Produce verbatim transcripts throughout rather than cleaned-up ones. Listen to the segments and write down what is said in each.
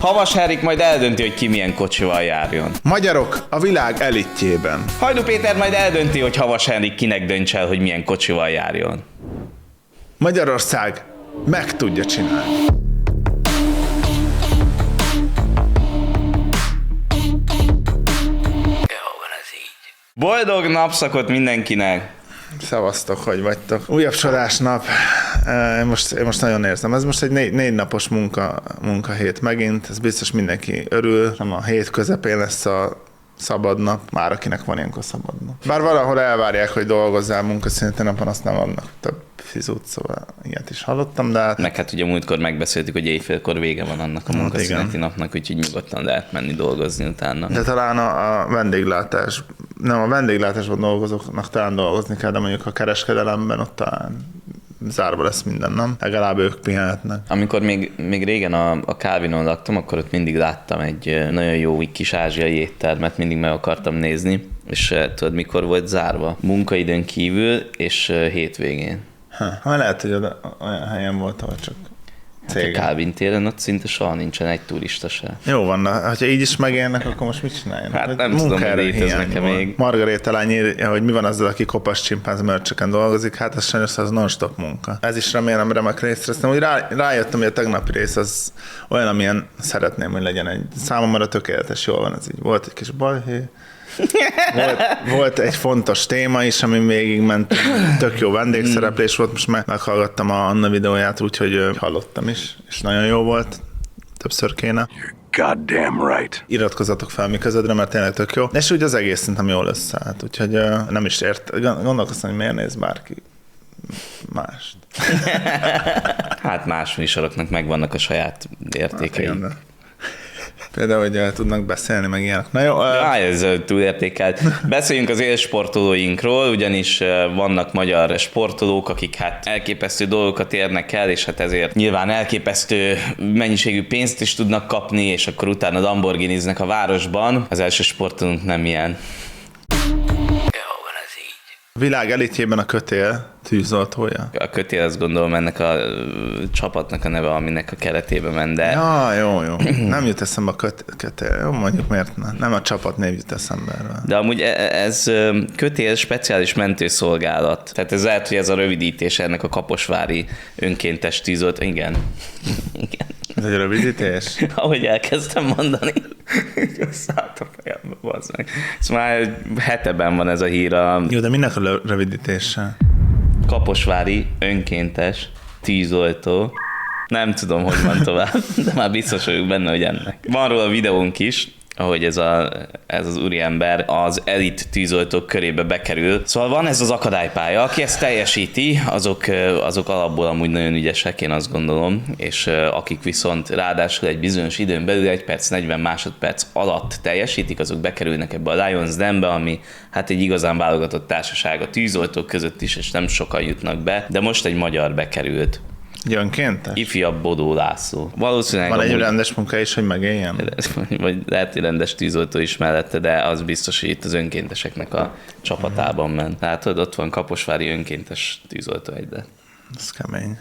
Havas Henrik majd eldönti, hogy ki milyen kocsival járjon. Magyarok a világ elitjében. Hajdú Péter majd eldönti, hogy Havas Henrik kinek döntse el, hogy milyen kocsival járjon. Magyarország meg tudja csinálni. Boldog napszakot mindenkinek! Szevasztok, hogy vagytok. Újabb sorás nap. Én most, én most nagyon érzem. Ez most egy négy, négy napos munka, munkahét megint. Ez biztos mindenki örül. Nem a hét közepén lesz a szabad nap. Már akinek van ilyenkor szabad nap. Bár valahol elvárják, hogy dolgozzál munkaszüneti napon, azt nem adnak több fizut, szóval ilyet is hallottam, de hát... Meg hát ugye múltkor megbeszéltük, hogy éjfélkor vége van annak a munkaszüneti napnak, úgyhogy nyugodtan lehet menni dolgozni utána. De talán a, a vendéglátás, nem a vendéglátásban dolgozóknak talán dolgozni kell, de mondjuk a kereskedelemben ott talán zárva lesz minden, nem? Legalább ők pihenhetnek. Amikor még, még régen a, a Calvinon laktam, akkor ott mindig láttam egy nagyon jó kis ázsiai éttermet, mindig meg akartam nézni, és tudod, mikor volt zárva? Munkaidőn kívül és hétvégén. Ha, lehet, hogy oda olyan helyen volt, ahol csak cég. Hát a Calvin téren ott szinte soha nincsen egy turista se. Jó van, ha így is megélnek, akkor most mit csináljanak? Hát nem tudom, hogy léteznek-e még. Margaréta lány írja, hogy mi van azzal, aki kopasz csimpánz mörcsöken dolgozik, hát ez sajnos az non-stop munka. Ez is remélem remek részre. Aztán úgy rá, rájöttem, hogy a tegnapi rész az olyan, amilyen szeretném, hogy legyen egy számomra tökéletes, jól van ez így. Volt egy kis balhé. Volt, volt egy fontos téma is, ami végigment, tök jó vendégszereplés volt, most meghallgattam a Anna videóját, úgyhogy hallottam is, és nagyon jó volt, többször kéne. Goddamn right. Iratkozzatok fel mi közödre, mert tényleg tök jó. És úgy az egész szerintem jól összeállt, úgyhogy nem is ért, gondolkoztam, hogy miért néz bárki mást. Hát más műsoroknak megvannak a saját értékei. Hát, például, hogy el tudnak beszélni, meg ilyenek. Na jó. Á, ez túlértékelt. Beszéljünk az élsportolóinkról, ugyanis vannak magyar sportolók, akik hát elképesztő dolgokat érnek el, és hát ezért nyilván elképesztő mennyiségű pénzt is tudnak kapni, és akkor utána Lamborghiniznek a városban. Az első sportolónk nem ilyen. Világ elitjében a kötél tűzoltója. A kötél, azt gondolom, ennek a csapatnak a neve, aminek a keretébe ment, de... Ja, jó, jó. Nem jut eszembe a köt- kötél. Jó, mondjuk miért ne? Nem a csapat név jut eszembe erről. De amúgy ez kötél speciális mentőszolgálat. Tehát ez lehet, hogy ez a rövidítés ennek a kaposvári önkéntes tűzoltó. Igen. Igen. Ez egy rövidítés? Ahogy elkezdtem mondani. Szállt a fejembe, bazd meg. Ez már heteben van ez a hír a... Jó, de minek a rövidítése? Kaposvári önkéntes tűzoltó. Nem tudom, hogy van tovább, de már biztos vagyok benne, hogy ennek. Van róla videónk is, ahogy ez, a, ez az úriember az elit tűzoltók körébe bekerül. Szóval van ez az akadálypálya, aki ezt teljesíti, azok, azok alapból amúgy nagyon ügyesek, én azt gondolom, és akik viszont ráadásul egy bizonyos időn belül egy perc, negyven másodperc alatt teljesítik, azok bekerülnek ebbe a Lions Den-be, ami hát egy igazán válogatott társaság a tűzoltók között is, és nem sokan jutnak be, de most egy magyar bekerült. Önkéntes? Ifjabb Bodó László. Valószínűleg van egy amúgy... rendes munka is, hogy megéljen? Vagy lehet, hogy rendes tűzoltó is mellette, de az biztos, hogy itt az önkénteseknek a csapatában ment. Látod, ott van kaposvári önkéntes tűzoltó egyre. Ez kemény.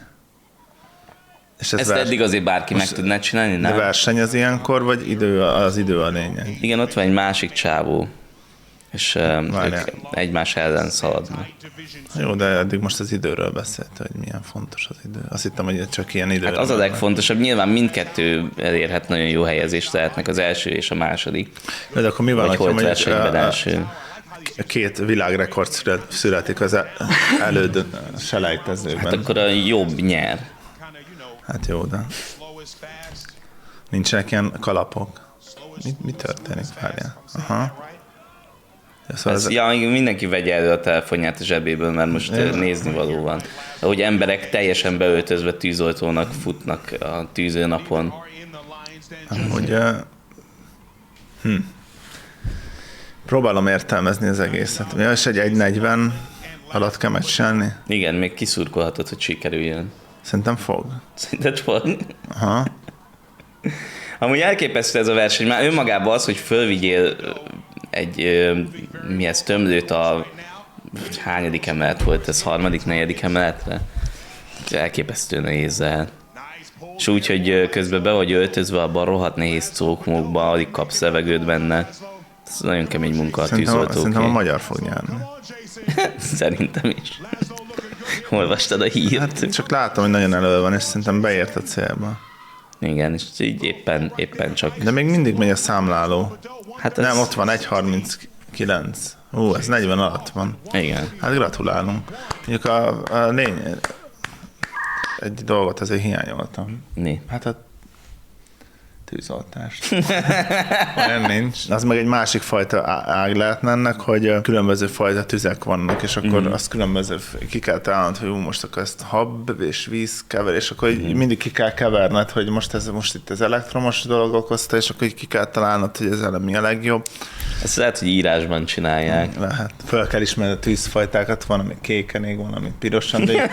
És ez Ezt vers... eddig azért bárki most meg tudná csinálni, nem? De verseny az ilyenkor, vagy idő, az idő a lényeg? Igen, ott van egy másik csávó, és uh, ők egymás ellen szaladnak. Jó, de eddig most az időről beszélt, hogy milyen fontos az idő. Azt hittem, hogy csak ilyen idő. Hát az a legfontosabb, nyilván mindkettő elérhet nagyon jó helyezést, lehetnek az első és a második. De akkor mi van, hogy holt versenyben első? Két világrekord születik az elődön selejtezőben. Hát akkor a jobb nyer. Hát jó, de nincsenek ilyen kalapok. Mi, mi történik? Várjál. Aha. Ja, szóval ez, ez... Ja, mindenki vegye elő a telefonját a zsebéből, mert most ja. nézni való van. Ahogy emberek teljesen beöltözve tűzoltónak futnak a tűzőnapon. Hogy, uh, hm. Próbálom értelmezni az egészet. Ja, és egy egy negyven alatt kell megcsinálni? Igen, még kiszurkolhatod, hogy sikerüljön. Szerintem fog. Szerinted fog? Aha. Amúgy elképesztő ez a verseny. Már önmagában az, hogy fölvigyél egy, mi ez, tömlőt a hányadik emelet volt, ez harmadik, negyedik emeletre? Elképesztő nehéz el. És úgy, hogy közben be vagy öltözve abban rohadt nehéz cókmokba, alig kapsz levegőt benne. Ez nagyon kemény munka a tűzoltóké. Szerintem a magyar fog nyerni. Szerintem is. Olvastad a hírt? Hát csak látom, hogy nagyon elő van, és szerintem beért a célba. Igen, és így éppen, éppen csak... De még mindig megy a számláló. Hát ez... Nem, ott van egy harminckilenc. Ú, ez negyven alatt van. Igen. Hát gratulálunk. Mondjuk a, a lény... Egy dolgot azért hiányoltam. Mi? Hát a tűzoltást. Olyan nincs. Az meg egy másik fajta ág lehetne ennek, hogy különböző fajta tüzek vannak, és akkor mm. azt különböző, ki kell találnod, hogy ú, most akkor ezt hab és víz kever, és akkor mm. mindig ki kell keverned, hogy most ez most itt az elektromos dolog okozta, és akkor ki kell találnod, hogy ez ellen mi a legjobb. Ezt lehet, hogy írásban csinálják. Lehet. Föl kell ismerni a tűzfajtákat, van, ami kéken ég, van, ami pirosan, de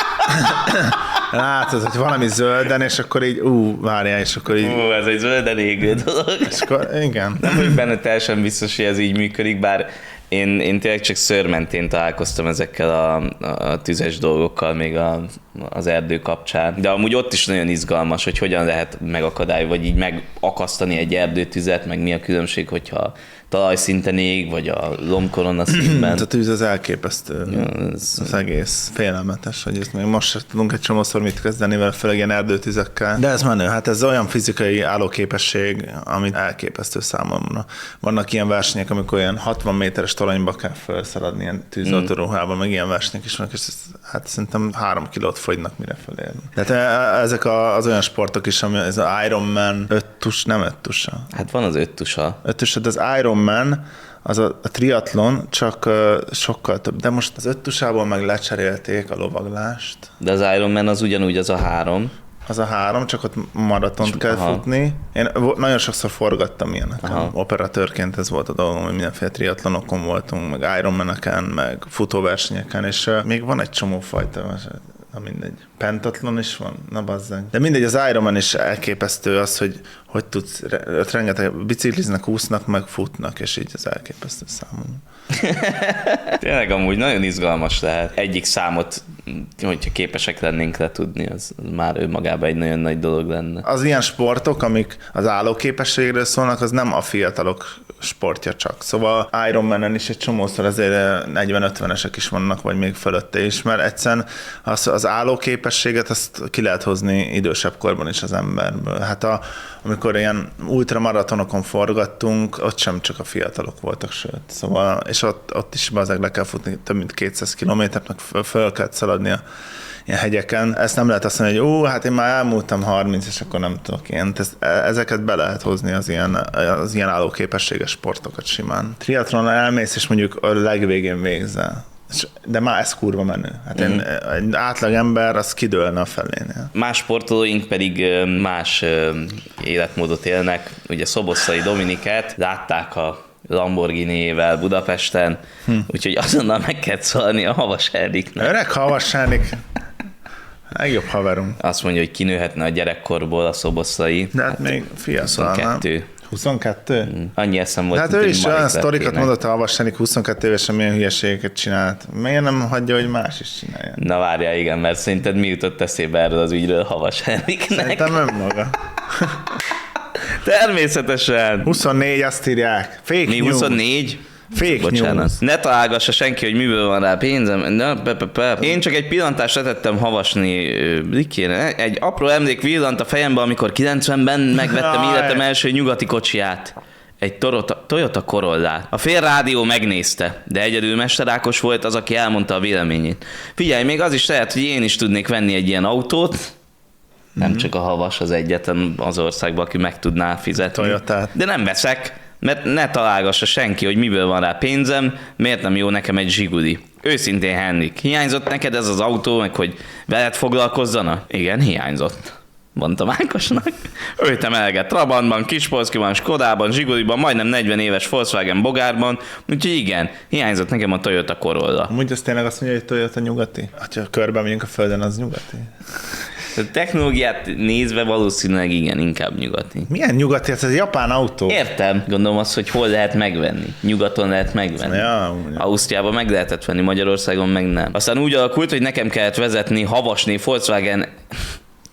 látod, hogy valami zölden, és akkor így, ú, várjál, és akkor így... Ú, ez egy zölden égő dolog. És akkor, igen. Nem vagyok benne teljesen biztos, hogy ez így működik, bár én, én tényleg csak szőrmentén találkoztam ezekkel a, a tüzes dolgokkal még a, az erdő kapcsán. De amúgy ott is nagyon izgalmas, hogy hogyan lehet megakadályozni, vagy így megakasztani egy erdőtüzet, meg mi a különbség, hogyha talajszinten ég, vagy a lombkorona szintben. A tűz az elképesztő. Ja, ez... Az egész félelmetes, hogy ezt még most sem tudunk egy csomószor mit kezdeni vele, főleg ilyen erdőtüzekkel. De ez menő, hát ez olyan fizikai állóképesség, amit elképesztő számomra. Vannak ilyen versenyek, amikor olyan hatvan méteres toronyba kell felszaladni ilyen tűzoltóruhában, mm. meg ilyen versenyek is vannak, és ez, hát szerintem három kilót fogynak, mire felérni. Tehát ezek az olyan sportok is, ami ez az Ironman öt tus, nem öt tusa. Hát van az öt tusa. Öt tusa, de az Ironman, az a, a triatlon csak uh, sokkal több, de most az öt tusából meg lecserélték a lovaglást. De az Ironman az ugyanúgy az a három. Az a három, csak ott maratont és, kell aha. futni. Én nagyon sokszor forgattam ilyeneken. Aha. Operatőrként ez volt a dolgom, hogy mindenféle triatlonokon voltunk, meg Ironmaneken, meg futóversenyeken, és uh, még van egy csomó fajta, na mindegy. Pentatlon is van, na bazzeg. De mindegy, az Ironman is elképesztő az, hogy hogy tudsz, rengeteg bicikliznek, úsznak, meg futnak, és így az elképesztő számomra. Tényleg amúgy nagyon izgalmas lehet. Egyik számot, hogyha képesek lennénk letudni, az, az már önmagában egy nagyon nagy dolog lenne. Az ilyen sportok, amik az állóképességről szólnak, az nem a fiatalok sportja csak. Szóval Ironmanen is egy csomószor azért negyven-ötvenesek is vannak, vagy még fölötte is, mert egyszerűen az, az állóképességet azt ki lehet hozni idősebb korban is az emberből. Hát a, amikor ilyen ultramaratonokon forgattunk, ott sem csak a fiatalok voltak, sőt. Szóval, és ott, ott is bazeg le kell futni több mint kétszáz kilométert, meg föl, föl kell szaladni a ilyen hegyeken. Ezt nem lehet azt mondani, hogy ó, hát én már elmúltam harminc, és akkor nem tudok ilyen. Ezeket be lehet hozni az ilyen, az ilyen állóképességes sportokat simán. Triatlon elmész, és mondjuk a legvégén végzel. De már ez kurva menő. Hát mm-hmm. én, egy átlag ember, az kidőlne a felénél. Más sportolóink pedig más életmódot élnek. Ugye Szoboszlai Dominikát látták a Lamborghini-ével Budapesten, hm. úgyhogy azonnal meg kell szólni a Havas Eriknek. Öreg Havas Erik. Legjobb haverunk. Azt mondja, hogy kinőhetne a gyerekkorból a Szoboszlai. De hát, hát még fiatal, huszonkettő. huszonkettő? Mm. Annyi eszem volt, hát ő is olyan sztorikat mondott a Havas Erik, huszonkettő évesen milyen hülyeségeket csinált. Miért nem hagyja, hogy más is csinálja? Na várjál, igen, mert szerinted mi jutott eszébe erről az ügyről Havas Eriknek? Szerintem önmaga. Természetesen. huszonnégy, azt írják. Fake mi news. huszonnégy? Fake Bocsánat. news. Ne találgassa senki, hogy miből van rá pénzem. Na, pe, pe, pe. Én csak egy pillantást letettem Havasni blikére. Egy apró emlék villant a fejembe, amikor kilencvenben megvettem életem első nyugati kocsiját. Egy Toyota, Toyota Corollát. A fél rádió megnézte, de egyedül Mester Ákos volt az, aki elmondta a véleményét. Figyelj, még az is lehet, hogy én is tudnék venni egy ilyen autót. Nem mm-hmm. csak a Havas az egyetlen az országban, aki meg tudná fizetni. Toyotát. De nem veszek, mert ne találgassa senki, hogy miből van rá pénzem, miért nem jó nekem egy Zsiguli. Őszintén, Henrik, hiányzott neked ez az autó, meg hogy veled foglalkozzanak? Igen, hiányzott. Mondtam Ákosnak. Öltem eleget Trabantban, Kispolszkiban, Skodában, Zsiguliban, majdnem negyven éves Volkswagen Bogárban, úgyhogy igen, hiányzott nekem a Toyota Corolla. Amúgy az tényleg azt mondja, hogy Toyota nyugati? Ha körbe megyünk a földön, az nyugati? A technológiát nézve valószínűleg igen, inkább nyugati. Milyen nyugati? Ez egy japán autó. Értem. Gondolom azt, hogy hol lehet megvenni. Nyugaton lehet megvenni. Ja, Ausztriában meg lehetett venni, Magyarországon meg nem. Aztán úgy alakult, hogy nekem kellett vezetni Havasné Volkswagen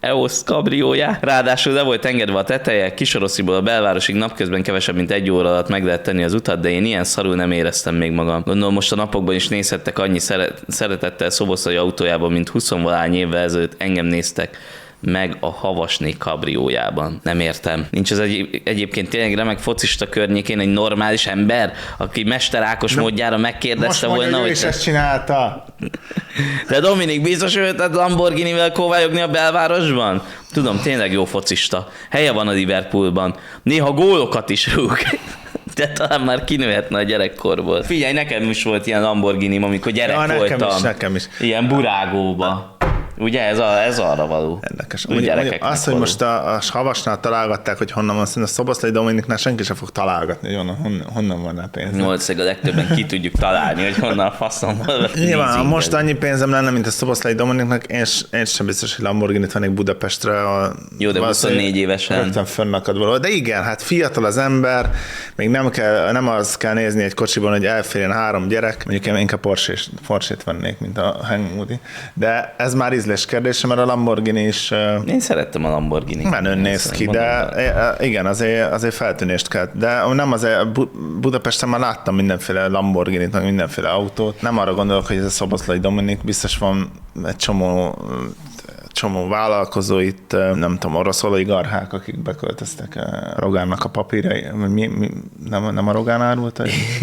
e o es kabrióját. Ráadásul le volt engedve a teteje, Kisorosziból a belvárosig napközben kevesebb, mint egy óra alatt meg lehet tenni az utat, de én ilyen szarul nem éreztem még magam. Gondolom most a napokban is nézhettek annyi szeret, szeretettel Szoboszlai autójában, mint huszonvalány évvel ezelőtt engem néztek meg a Havasné kabriójában. Nem értem. Nincs az egy, egyébként tényleg remek focista környékén egy normális ember, aki Mester Ákos módjára megkérdezte most volna, hogy... hogy... Most ezt csinálta. De Dominik, biztos őt Lamborghinivel kóvályogni a belvárosban? Tudom, tényleg jó focista. Helye van a Liverpoolban. Néha gólokat is rúg. De talán már kinőhetne a gyerekkorból. Figyelj, nekem is volt ilyen Lamborghini, amikor gyerek Ja, nekem voltam. is, nekem is. Ilyen burágóba. Ugye ez, a, ez arra való. Érdekes. Az, hogy most a, a Havasnál találgatták, hogy honnan van, szerintem a Szoboszlai Dominiknál senki sem fog találgatni, hogy honnan, honnan, honnan van a pénz. Valószínűleg a legtöbben ki tudjuk találni, hogy honnan a faszomból. Nyilván, most annyi pénzem lenne, mint a Szoboszlai Dominiknak, én, én sem biztos, hogy Lamborghinit vennék Budapestre. A, Jó, de huszonnégy évesen. Rögtön fönnakad való. De igen, hát fiatal az ember, még nem, kell, nem az kell nézni egy kocsiban, hogy elférjen három gyerek, mondjuk én inkább Porsche-t, Porsche-t vennék, mint a Hangmoody. De ez már ízlés kérdése, mert a Lamborghini is... Én szerettem a Lamborghini. Menőn néz ki, de igen, azért, azért feltűnést kell. De nem azért, Budapesten már láttam mindenféle Lamborghinit, meg mindenféle autót. Nem arra gondolok, hogy ez a Szoboszlai Dominik, biztos van egy csomó csomó vállalkozó itt, nem tudom, orosz oligarchák, akik beköltöztek Rogánnak a papírjai. Mi, mi, nem, nem a Rogán árult?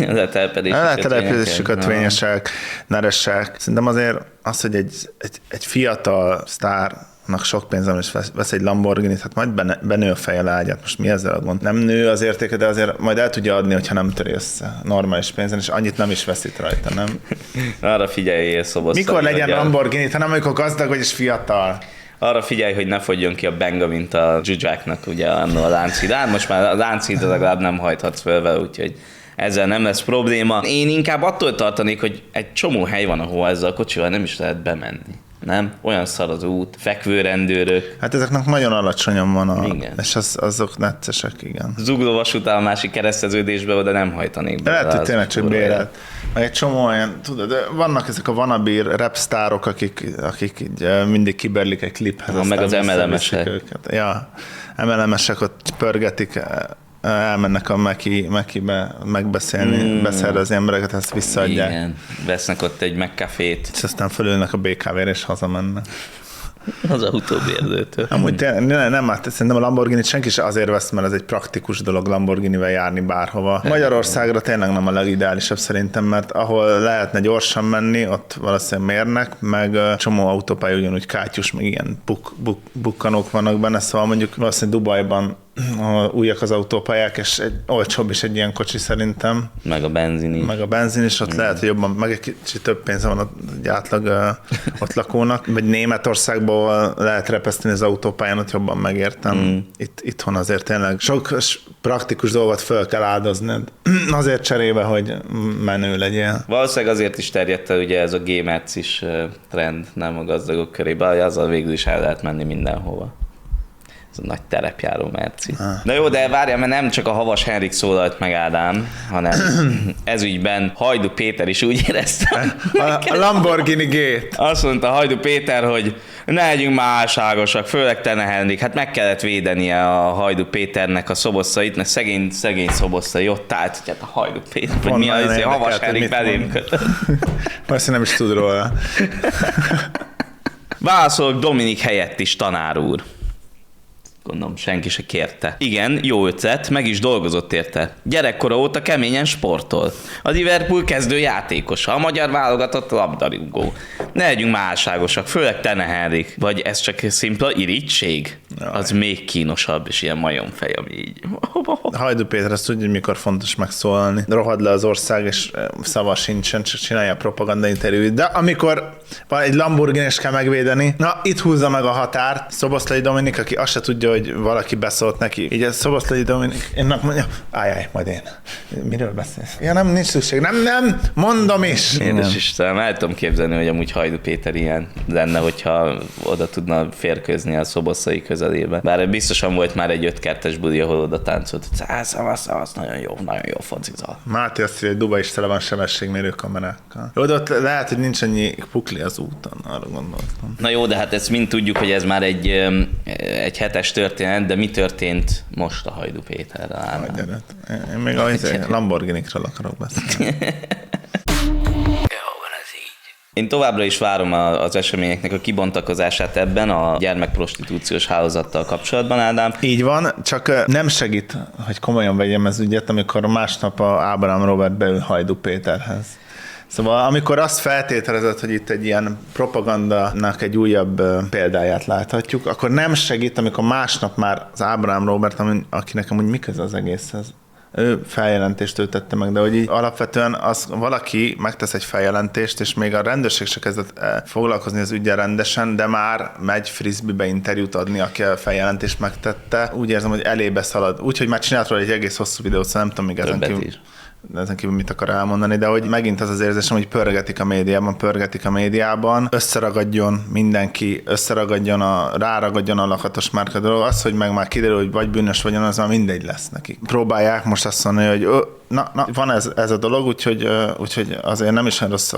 Letelepedési kötvényesek, neresek. Szerintem azért az, hogy egy, egy, egy fiatal sztárnak sok pénzem is vesz, vesz egy Lamborghinit, hát majd benne, benő a feje lágyát. Most mi ezzel mond? Nem nő az értéke, de azért majd el tudja adni, hogyha nem töri össze normális pénzen, és annyit nem is veszít rajta, nem? Arra figyeljél, Szoboszlai. Mikor legyen Lamborghinit, hanem amikor gazdag vagy és fiatal? Arra figyelj, hogy ne fogjon ki a benga, mint a Zsuzsáknak ugye annól a Lánchíd. Hát most már a Lánchíd legalább nem hajthatsz föl vele, úgyhogy ezzel nem lesz probléma. Én inkább attól tartanék, hogy egy csomó hely van, ahol ezzel a kocsival nem is lehet bemenni. Nem? Olyan szar az út, fekvőrendőrök. Hát ezeknek nagyon alacsonyan van a... Igen. És az, azok neccesek, igen. Zugló vasútállomási kereszteződésbe oda nem hajtanék be. Lehet, hogy tényleg csak bérelt. Meg egy csomó olyan, tudod, de vannak ezek a wannabe rapsztárok, akik, akik így mindig kiberlik egy kliphez. Ha, meg az em el em-esek. Ja, em el em-esek ott pörgetik, elmennek a Meki, Mekibe megbeszélni, mm. beszervezni embereket, ezt visszaadják. Igen, vesznek ott egy McCafé-t. És aztán fölülnek a bé ká vé-re és hazamennek. Az autóbérdőtől. Amúgy tényleg, nem, nem, hát szerintem a Lamborghini senki sem azért vesz, mert ez egy praktikus dolog Lamborghinivel járni bárhova. Magyarországra tényleg nem a legideálisabb szerintem, mert ahol lehetne gyorsan menni, ott valószínűleg mérnek, meg csomó autópálya ugyanúgy kátyus, meg ilyen buk, buk, bukkanók vannak benne, szóval mondjuk valószínűleg Dubajban újak az autópályák, és egy, olcsóbb is egy ilyen kocsi szerintem. Meg a benzin is. Meg a benzin is, ott mm. lehet, hogy jobban, meg egy kicsit több pénze van egy átlag uh, ott lakónak. Vagy Németországból lehet repeszteni az autópályán, ott jobban megértem. Mm. Itt, itthon azért tényleg sok praktikus dolgot föl kell áldozni azért cserébe, hogy menő legyél. Valószínűleg azért is terjedt el ugye ez a G-Merc-is trend, nem a gazdagok körébe, azzal végül is el lehet menni mindenhova. Ez a nagy terepjáró merci. Ah. Na jó, de várjál, mert nem csak a Havas Henrik szólalt meg Ádám, hanem ezügyben Hajdú Péter is úgy érezte. A, a Lamborghini Gate. Azt mondta Hajdú Péter, hogy ne legyünk álságosak, főleg te ne Henrik. Hát meg kellett védenie a Hajdú Péternek a Szoboszlait, mert szegény, szegény Szoboszlai ott állt, hogy hát a Hajdú Péter, hogy mi az, hogy a Havas Henrik belém kötött. Azt nem is tud róla. Válaszolok Dominik helyett is, tanár úr. Gondolom, senki se kérte. Igen, jó ötlet, meg is dolgozott érte. Gyerekkora óta keményen sportol. A Liverpool kezdő játékosa, a magyar válogatott labdarúgó. Ne legyünk álságosak, főleg te ne Henrik. Vagy ez csak szimpla irigység? Az még kínosabb, és ilyen majomfej, ami így... Hajdú Péter azt tudja, hogy mikor fontos megszólalni. Rohad le az ország, és szava sincsen, csak csinálja a propaganda interjúit. De amikor egy Lamborghini-s kell megvédeni, na itt húzza meg a határt Szoboszlai Dominik, aki azt se tudja, hogy valaki beszólt neki. Így a Szoboszlai Dominik, én mondja, álljaj, majd én. Miről beszélsz? Ja, nem, nincs szükség. Nem, nem, mondom is. Édes Istenem, el tudom képzelni, hogy amúgy Hajdú Péter ilyen lenne, hogyha oda tudna férkőzni a Szoboszlai közelébe. Bár biztosan volt már egy ötkertes buli, ahol oda táncolt. Szavasz, szavasz, nagyon jó, nagyon jó focizol. Máté azt írja, hogy Dubai is tele van sebességmérő kamerákkal. Jó, de ott lehet, hogy nincs annyi pukli az úton, arra gondoltam. Na jó, de hát ezt mind tudjuk, hogy ez már egy, egy hetes történet, de mi történt most a Hajdú Péterrel? Én még a Lamborghini-kről akarok beszélni. Én továbbra is várom az eseményeknek a kibontakozását ebben a gyermekprostitúciós hálózattal kapcsolatban, Ádám. Így van, csak nem segít, hogy komolyan vegyem ez ügyet, amikor másnap a Ábrahám Robert beül Hajdú Péterhez. Szóval amikor azt feltételezett, hogy itt egy ilyen propagandának egy újabb példáját láthatjuk, akkor nem segít, amikor másnap már az Ábrahám Robert, akinek amúgy mi köze az egészhez. Ő feljelentést ő tette meg, de hogy így alapvetően az, valaki megtesz egy feljelentést, és még a rendőrség se kezdett foglalkozni az ügyen rendesen, de már megy frisbee-be interjút adni, aki a feljelentést megtette. Úgy érzem, hogy elébe szalad. Úgyhogy már csinált róla egy egész hosszú videót, szóval nem tudom még ezen kívül, ezen kívül mit akar elmondani, de hogy megint az az érzésem, hogy pörgetik a médiában, pörgetik a médiában, összeragadjon mindenki, összeragadjon, a, ráragadjon a lakatos márka dolog. Az, hogy meg már kiderül, hogy vagy bűnös vagyon, az már mindegy lesz nekik. Próbálják most azt mondani, hogy ö, na, na, van ez, ez a dolog, úgyhogy, úgyhogy azért nem is olyan rossz a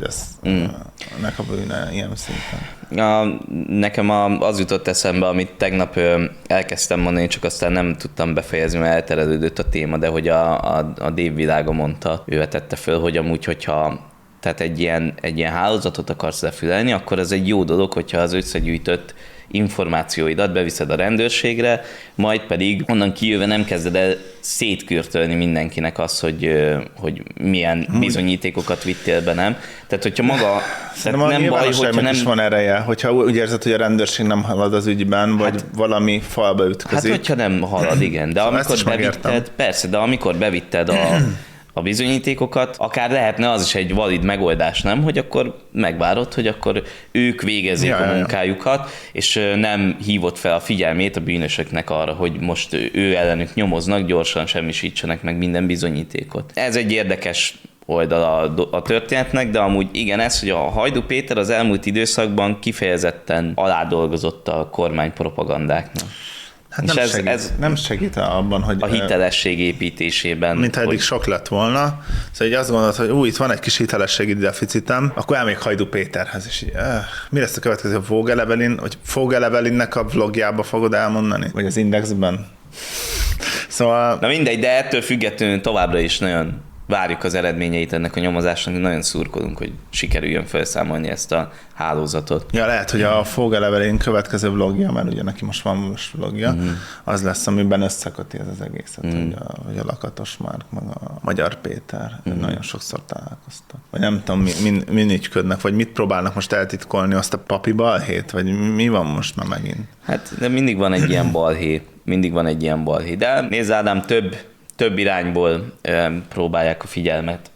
Fidesznek a bűne ilyen szinten. A, nekem a, az jutott eszembe, amit tegnap ö, elkezdtem mondani, csak aztán nem tudtam befejezni, mert elterelődött a téma, de hogy a, a, a Dave Világa mondta, ő vetette föl, hogy amúgy, hogyha tehát egy ilyen, egy ilyen hálózatot akarsz lefülelni, akkor ez egy jó dolog, hogyha az összegyűjtött információidat beviszed a rendőrségre, majd pedig onnan kijöve nem kezded el szétkürtölni mindenkinek azt, hogy, hogy milyen bizonyítékokat vittél be, nem? Tehát, hogyha maga... Tehát nem baj, hogyha nem... is van ereje, hogyha úgy érzed, hogy a rendőrség nem halad az ügyben, vagy hát, valami falba ütközik. Hát, hogyha nem halad, igen. De amikor bevitted, persze, de amikor bevitted a... a bizonyítékokat, akár lehetne az is egy valid megoldás, nem? Hogy akkor megvárod, hogy akkor ők végezzék ja, a munkájukat, ja. és nem hívott fel a figyelmét a bűnösöknek arra, hogy most ő ellenük nyomoznak, gyorsan semmisítsenek meg minden bizonyítékot. Ez egy érdekes oldala a történetnek, de amúgy igen, ez, hogy a Hajdú Péter az elmúlt időszakban kifejezetten aládolgozott a kormány propagandáknak. Hát nem, ez, segít, ez nem segít abban, hogy... A hitelesség építésében. Mintha eddig hogy... sok lett volna. Szóval így azt gondolod, hogy új, itt van egy kis hitelességi deficitem, akkor elmegyek Hajdú Péterhez, és így, eh, mi lesz a következő? Vogel Evelyn, vagy Vogel Evelynnek a vlogjába fogod elmondani? Vagy az Indexben? Szóval... Na mindegy, de ettől függetlenül továbbra is nagyon várjuk az eredményeit ennek a nyomozásnak, nagyon szurkolunk, hogy sikerüljön felszámolni ezt a hálózatot. Ja, lehet, hogy a Vogel Evelyn következő vlogja, mert ugye neki most van most vlogja, mm. az lesz, amiben összeköti ez az egészet, mm. hogy, a, hogy a Lakatos Márk, meg a Magyar Péter, mm. nagyon sokszor találkoztak. Vagy nem tudom, mi, mi, mi ügyködnek, vagy mit próbálnak most eltitkolni, azt a papi balhét, vagy mi van most már megint? Hát de mindig van egy ilyen balhé, mindig van egy ilyen balhé, de nézd Ádám, több több irányból ö, próbálják a figyelmet.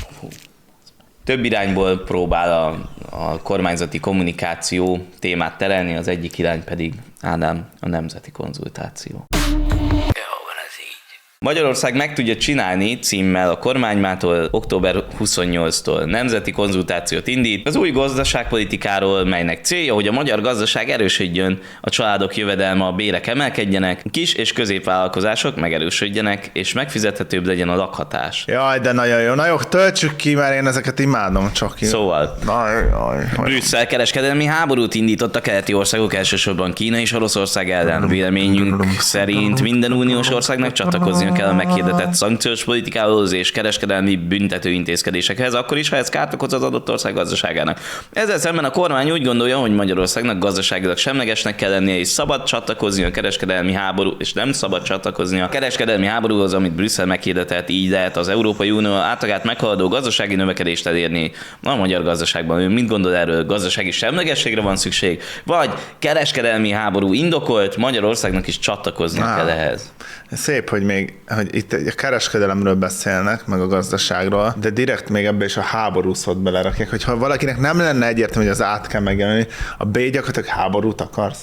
Több irányból próbál a, a kormányzati kommunikáció témát terelni, az egyik irány pedig, Ádám, a nemzeti konzultáció. Magyarország meg tudja csinálni címmel a kormánymától október huszonnyolcadikáig nemzeti konzultációt indít az új gazdaságpolitikáról, melynek célja, hogy a magyar gazdaság erősödjön, a családok jövedelme, a bérek emelkedjenek, kis- és középvállalkozások megerősödjenek, és megfizethetőbb legyen a lakhatás. Jaj, de nagyon jó. Na jó, töltsük ki, mert én ezeket imádom csak. Szóval, jaj, jaj, jaj. Brüsszel kereskedelmi háborút indított a keleti országok, elsősorban Kína és Oroszország ellen. Véleményünk szerint minden uniós országnak csatlakozni kell a meghirdetett szankciós politikához és kereskedelmi büntető intézkedésekhez, akkor is, ha ez kárt okoz az adott ország gazdaságának. Ezzel szemben a kormány úgy gondolja, hogy Magyarországnak gazdaságilag semlegesnek kell lennie, és szabad csatlakozni a kereskedelmi háború, és nem szabad csatlakozni a kereskedelmi háborúhoz, amit Brüsszel meghirdetett, így lehet az Európai Unió átlagát meghaladó gazdasági növekedést elérni a magyar gazdaságban. Ő mit gondol erről? Gazdasági semlegességre van szükség, vagy kereskedelmi háború indokolt, Magyarországnak is csatlakoznia kell ehhez? Szép, hogy még hogy itt a kereskedelemről beszélnek, meg a gazdaságról, de direkt még ebbe is a háború szót belerakják, hogy ha valakinek nem lenne egyértelmű, hogy az át kell megjelenni, a B gyakorlatilag háborút akarsz.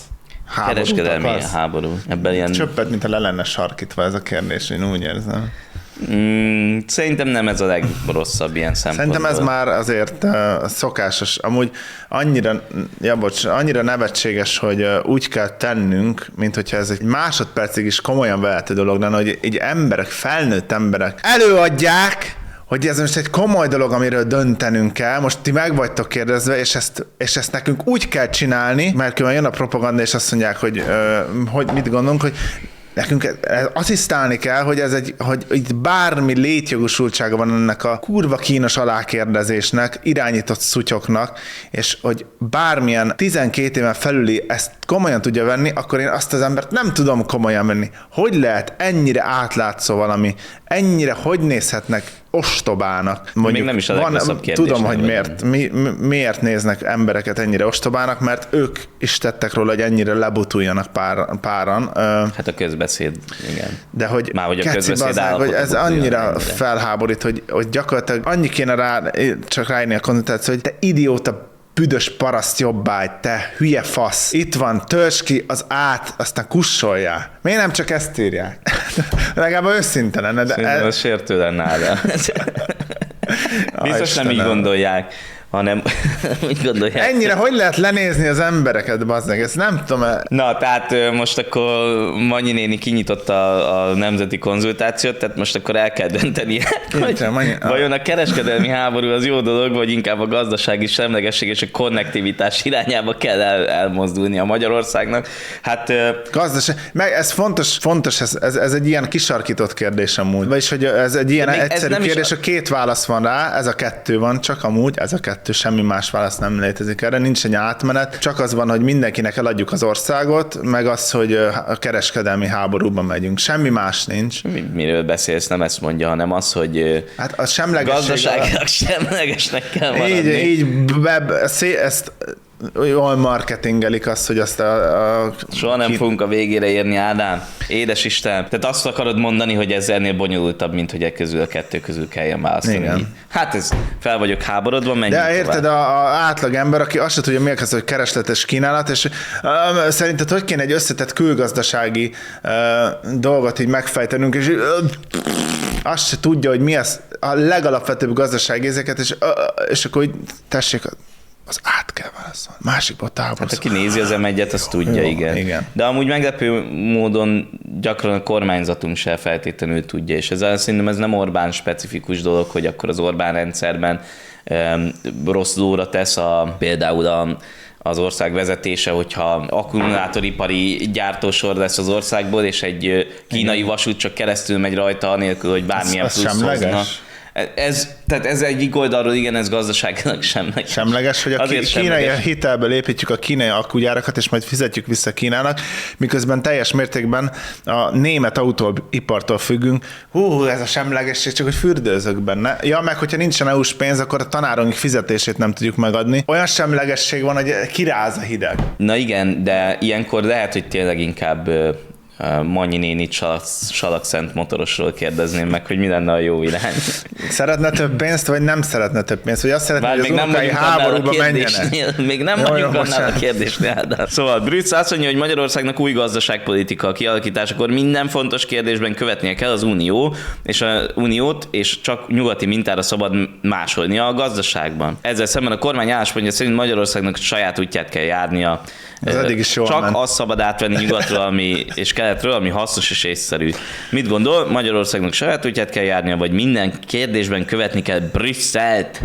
háborút Kereskedelmi akarsz? háború. Ebben ilyen... Csöppet, mint ha le lenne sarkítva ez a kérdés, én úgy érzem. Mm, szerintem nem ez a legrosszabb ilyen szempontból. Szerintem ez már azért uh, szokásos. Amúgy annyira, ja, bocs, annyira nevetséges, hogy uh, úgy kell tennünk, mint hogyha ez egy másodpercig is komolyan vehető dolog lenne, hogy így emberek, felnőtt emberek előadják, hogy ez most egy komoly dolog, amiről döntenünk kell, most ti meg vagytok kérdezve, és ezt, és ezt nekünk úgy kell csinálni, mert különben jön a propaganda, és azt mondják, hogy, uh, hogy mit gondolunk, hogy nekünk asszisztálni kell, hogy ez egy, hogy itt bármi létjogosultsága van ennek a kurva kínos alákérdezésnek, irányított szutyoknak, és hogy bármilyen tizenkét éven felüli ezt komolyan tudja venni, akkor én azt az embert nem tudom komolyan venni. Hogy lehet ennyire átlátszó valami, ennyire hogy nézhetnek ostobának? Mondjuk, még nem is a legrosszabb kérdés. Tudom, hogy miért, mi, miért néznek embereket ennyire ostobának, mert ők is tettek róla, hogy ennyire lebutuljanak pár, páran. Hát a közbeszéd, igen. De hogy, Már, hogy a keci, közbeszéd bazzák, hogy ez annyira ennyire. felháborít, hogy, hogy gyakorlatilag annyi kéne rá, csak ráírni a konzultáció, hogy te idióta büdös paraszt jobbágy, te hülye fasz. Itt van, töltsd ki az át, aztán kussoljál. Miért nem csak ezt írják? Legalább őszinte lenne. De Szerintem el... az sértő lenne áll. Biztos nem így gondolják, hanem úgy gondolják. Ennyire hogy lehet lenézni az embereket, bazdmeg? Ezt nem tudom. Na, tehát most akkor Manyi néni kinyitotta a, a nemzeti konzultációt, tehát most akkor el kell dönteni, hogy Manyi... vajon a kereskedelmi háború az jó dolog, vagy inkább a gazdasági semlegesség és a konnektivitás irányába kell el, elmozdulni a Magyarországnak. Hát... Gazdaság, meg ez fontos, fontos ez, ez, ez egy ilyen kisarkított kérdés amúgy. Vagyis, hogy ez egy ilyen egyszerű kérdés, a... a két válasz van rá, ez a kettő van csak amúgy, ez a kettő, semmi más válasz nem létezik erre, nincs egy átmenet, csak az van, hogy mindenkinek eladjuk az országot, meg az, hogy a kereskedelmi háborúba megyünk. Semmi más nincs. Miről beszélsz, nem ezt mondja, hanem az, hogy hát a semlegesség... Gazdaságilag semlegesnek kell maradni. Így, így be, ezt jól marketingelik azt, hogy azt a... a Soha nem ki... fogunk a végére érni, Ádám. Édes Isten. Tehát azt akarod mondani, hogy ez ennél bonyolultabb, mint hogy e közül a kettő közül kelljen választani. Igen. Hát ez, fel vagyok háborodva, menjünk De érted, tovább. a, a átlag ember, aki azt se tudja, mi az, hogy keresletes kínálat, és uh, szerinted hogy kéne egy összetett külgazdasági uh, dolgot így megfejtenünk, és uh, azt se tudja, hogy mi az a legalapvetőbb gazdasági érzéket, és, uh, és akkor így tessék, az át kell válaszolni. Másik ott távolsz. Hát aki nézi az em egyet, azt tudja, Jó, igen. igen. De amúgy meglepő módon gyakran a kormányzatunk se feltétlenül tudja, és ezzel szerintem ez nem Orbán specifikus dolog, hogy akkor az Orbán rendszerben um, rossz lóra tesz a, például a az ország vezetése, hogyha akkumulátoripari gyártósor lesz az országból, és egy kínai vasút csak keresztül megy rajta, anélkül, hogy bármilyen ez, ez plusz semleges? hozna. Ez, tehát ez egyik oldalról, igen, ez gazdaságilag semleges. Semleges, hogy a Azért kínai semleges. hitelből építjük a kínai akkugyárakat, és majd fizetjük vissza Kínának, miközben teljes mértékben a német autóipartól függünk. Hú, ez a semlegesség, csak hogy fürdőzök benne. Ja, meg hogyha nincsen é u-s pénz, akkor a tanárunk fizetését nem tudjuk megadni. Olyan semlegesség van, hogy kiráz a hideg. Na igen, de ilyenkor lehet, hogy tényleg inkább Manyi néni Salakszent motorosról kérdezném meg, hogy mi lenne a jó irány. Szeretne több pénzt, vagy nem szeretne több pénzt? Vagy azt szeretne, Bár hogy az még nem unokai vagyunk annál háborúba a menjenek? kérdésnél. Még nem Jó, vagyunk jó, annál a bocsánat. kérdésnél. Ádám. Szóval Brüsszel azt mondja, hogy Magyarországnak új gazdaságpolitika kialakításakor minden fontos kérdésben követnie kell az Unió, és a Uniót, és csak nyugati mintára szabad másolnia a gazdaságban. Ezzel szemben a kormány álláspontja szerint Magyarországnak saját útját kell járnia. Ez eddig is jól Csak ment. azt szabad átvenni nyugatról ami, és keletről, ami hasznos és észszerű. Mit gondol? Magyarországnak saját útját kell járnia, vagy minden kérdésben követni kell Brüsszelt?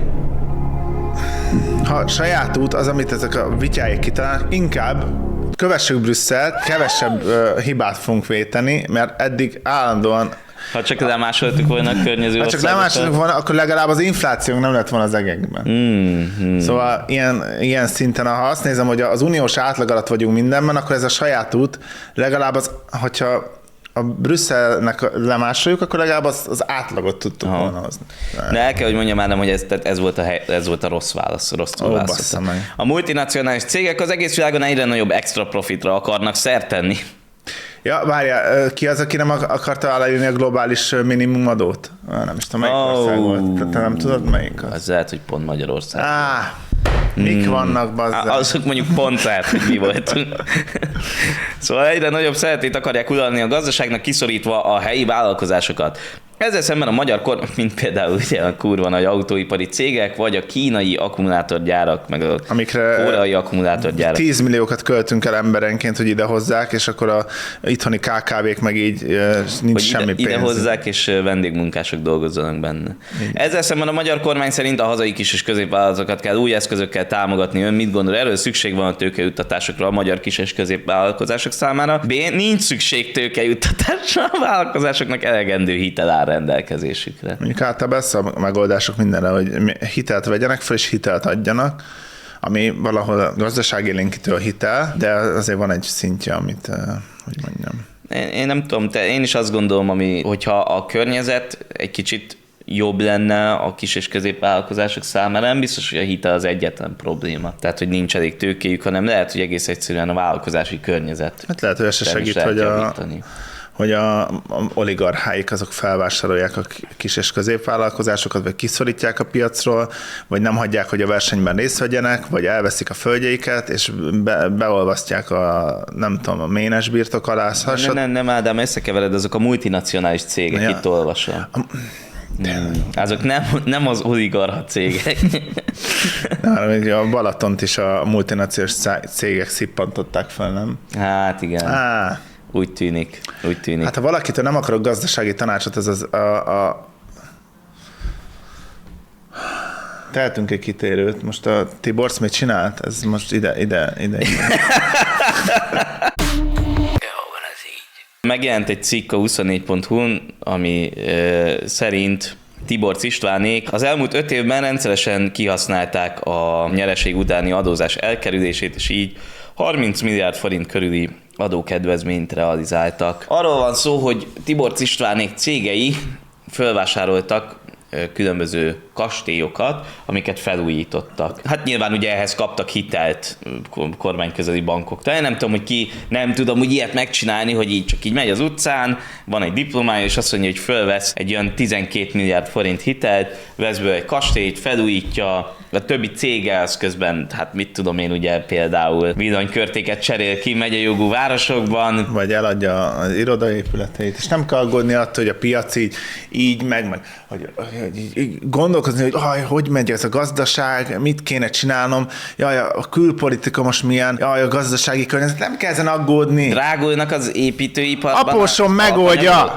Ha saját út az, amit ezek a vityáik kitalálnak, inkább kövessük Brüsszelt, kevesebb uh, hibát fogunk véteni, mert eddig állandóan Ha csak lemásoltuk volna a környező ha csak lemásoltuk volna, akkor legalább az inflációnk nem lett volna az egekben. Mm, mm. Szóval ilyen, ilyen szinten, ha azt nézem, hogy az uniós átlag alatt vagyunk mindenben, akkor ez a saját út, legalább az, hogyha a Brüsszelnek lemásoljuk, akkor legalább az, az átlagot tudtuk Aha. volna hozni. De el kell, hogy mondjam már, hogy ez, ez, volt, a hely, ez volt a rossz válasz. Rossz Ó, válasz. A multinacionális cégek az egész világon egyre nagyobb extra profitra akarnak szert tenni. Ja, várjál, ki az, aki nem akarta aláírni a globális minimumadót? Nem is tudom, melyik oh. ország volt. Te nem tudod, melyik az? Ez lehet, hogy pont Magyarország. Á, Mik vannak, bazzák? Azok mondjuk pont lehet, hogy mi voltunk. Szóval egyre nagyobb szeretét akarják uralni a gazdaságnak, kiszorítva a helyi vállalkozásokat. Ezzel szemben a magyar kormány, mint például ugye a kurva nagy autóipari cégek, vagy a kínai akkumulátorgyárak, meg a Amikre koreai akkumulátorgyárak. tíz milliókat költünk el emberenként, hogy ide hozzák, és akkor a itthoni ká ká vék meg így nincs hogy semmi ide, pénz. ide hozzák, és vendégmunkások dolgozzanak benne. Igen. Ezzel szemben a magyar kormány szerint a hazai kis és középvállalatokat kell új eszközökkel támogatni. Ön mit gondol? Erről szükség van a tőkejuttatásokra a magyar kis és középvállalkozások számára. B. Nincs szükség tőkejuttatásra, a vállalkozásoknak elegendő hitel áll rendelkezésükre. Mondjuk általában ez a megoldások mindenre, hogy hitelt vegyenek fel, és hitelt adjanak, ami valahol gazdaságélénkítő a hitel, de azért van egy szintje, amit, hogy mondjam. Én, én nem tudom, te, én is azt gondolom, ami, hogyha a környezet egy kicsit jobb lenne a kis és középvállalkozások számára, nem biztos, hogy a hitel az egyetlen probléma. Tehát, hogy nincs elég tőkéjük, hanem lehet, hogy egész egyszerűen a vállalkozási környezet. Hát lehet, hogy ez se segít, hogy a, hogy a, a oligarcháik azok felvásárolják a kis és középvállalkozásokat, vagy kiszorítják a piacról, vagy nem hagyják, hogy a versenyben részt vegyenek, vagy elveszik a földjeiket, és be, beolvasztják a, nem tudom, a ménes birtokalászhasat. Nem, nem, nem, Ádám, összekevered, azok a multinacionális cégek, ja. Itt olvasom. A, Hmm. Azok nem, nem az oligarcha cégek. Na, a Balatont is a multinacionális cégek szippantották fel, nem? Hát igen. Á. Úgy tűnik, úgy tűnik. Hát ha valakitől nem akarok gazdasági tanácsot, ez az a... a... Tehetünk egy kitérőt. Most a Tiborcs mit csinált? Ez most ide, ide, ide. ide. Megjelent egy cikk a huszonnégy pont hu-n, ami ö, szerint Tiborcs Istvánék az elmúlt öt évben rendszeresen kihasználták a nyereség utáni adózás elkerülését, és így harminc milliárd forint körüli adókedvezményt realizáltak. Arról van szó, hogy Tiborcs Istvánék cégei fölvásároltak különböző kastélyokat, amiket felújítottak. Hát nyilván ugye ehhez kaptak hitelt kormányközeli bankoktól. Én nem tudom, hogy ki nem tudom úgy ilyet megcsinálni, hogy így csak így megy az utcán, van egy diplomája, és azt mondja, hogy fölvesz egy olyan tizenkét milliárd forint hitelt, vesz bőle egy kastélyt, felújítja, a többi cége az közben, hát mit tudom én, ugye például villanykörtéket cserél ki megyejogú városokban. Vagy eladja az irodaépületeit, és nem kell aggódni attól, hogy a piac így, így meg, meg hogy, hogy így gondolkozni, hogy aj, hogy megy ez a gazdaság, mit kéne csinálnom, jaj, a külpolitika most milyen, jaj, a gazdasági környezet, nem kell ezen aggódni. Drágulnak az építőiparban. Apósom megoldja!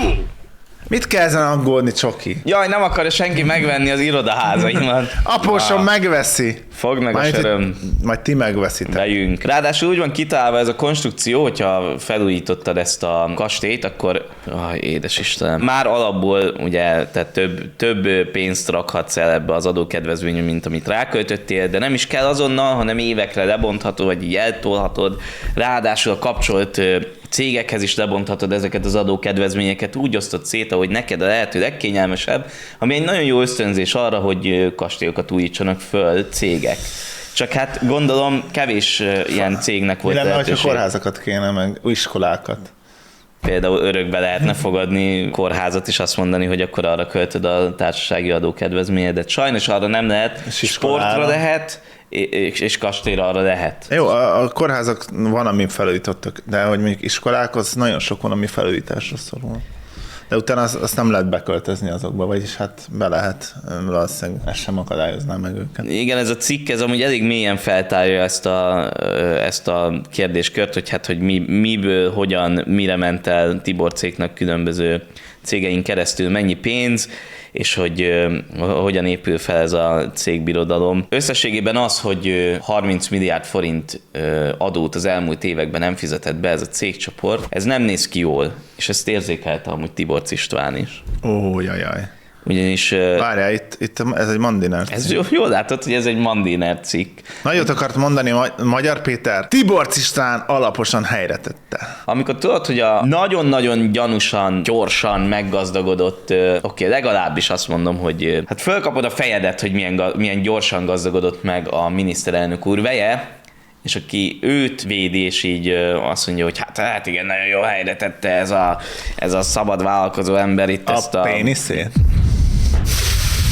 Mit kell ezen aggódni, Csoki? Jaj, nem akarja senki megvenni az irodaházaimat. Apósom ah, megveszi. Fogd meg majd a söröm. Majd ti megveszitek. Bejünk. Ráadásul úgy van kitalálva ez a konstrukció, hogyha felújítottad ezt a kastélyt, akkor, ah, édes Istenem, már alapból ugye tehát több, több pénzt rakhatsz el ebbe az adókedvezménybe, mint amit ráköltöttél, de nem is kell azonnal, hanem évekre lebonthatod, vagy így eltolhatod. Ráadásul a kapcsolt cégekhez is lebonthatod ezeket az adókedvezményeket, úgy osztod szét, ahogy neked a lehető legkényelmesebb, ami egy nagyon jó ösztönzés arra, hogy kastélyokat újítsanak föl cégek. Csak hát gondolom kevés ilyen cégnek volt lehetőség. Mi lenne, hogyha kórházakat kéne, meg iskolákat? Például örökbe lehetne fogadni kórházat, és azt mondani, hogy akkor arra költöd a társasági adókedvezményedet. Sajnos arra nem lehet, sportra lehet, és kastélyra arra lehet. Jó, a, a kórházak van, ami felújítottak, de hogy mondjuk iskolák, az nagyon sok van, ami felújításra szorul. De utána azt, azt nem lehet beköltözni azokba, vagyis hát be lehet, valószínűleg ez sem akadályozná meg őket. Igen, ez a cikk, ez amúgy elég mélyen feltárja ezt a, ezt a kérdéskört, hogy hát, hogy mi, miből, hogyan, mire ment el Tiborcéknak különböző cégeink keresztül mennyi pénz, és hogy uh, hogyan épül fel ez a cégbirodalom. Összességében az, hogy harminc milliárd forint uh, adót az elmúlt években nem fizetett be ez a cégcsoport, ez nem néz ki jól, és ezt érzékelte amúgy Tiborcs István is. Ó, jajjaj. Ugyanis... Várjál, itt, itt ez egy Mandiner cikk. Ez jól, jól látod, hogy ez egy Mandiner cikk. Nagyot akart mondani Magyar Péter, Tiborcs István alaposan helyre tette. Amikor tudod, hogy a nagyon-nagyon gyanúsan, gyorsan meggazdagodott, oké, okay, legalábbis azt mondom, hogy hát fölkapod a fejedet, hogy milyen, milyen gyorsan gazdagodott meg a miniszterelnök úr veje, és aki őt védi, és így azt mondja, hogy hát, hát igen, nagyon jó helyre tette ez a, ez a szabad vállalkozó ember itt a ezt a... péniszét?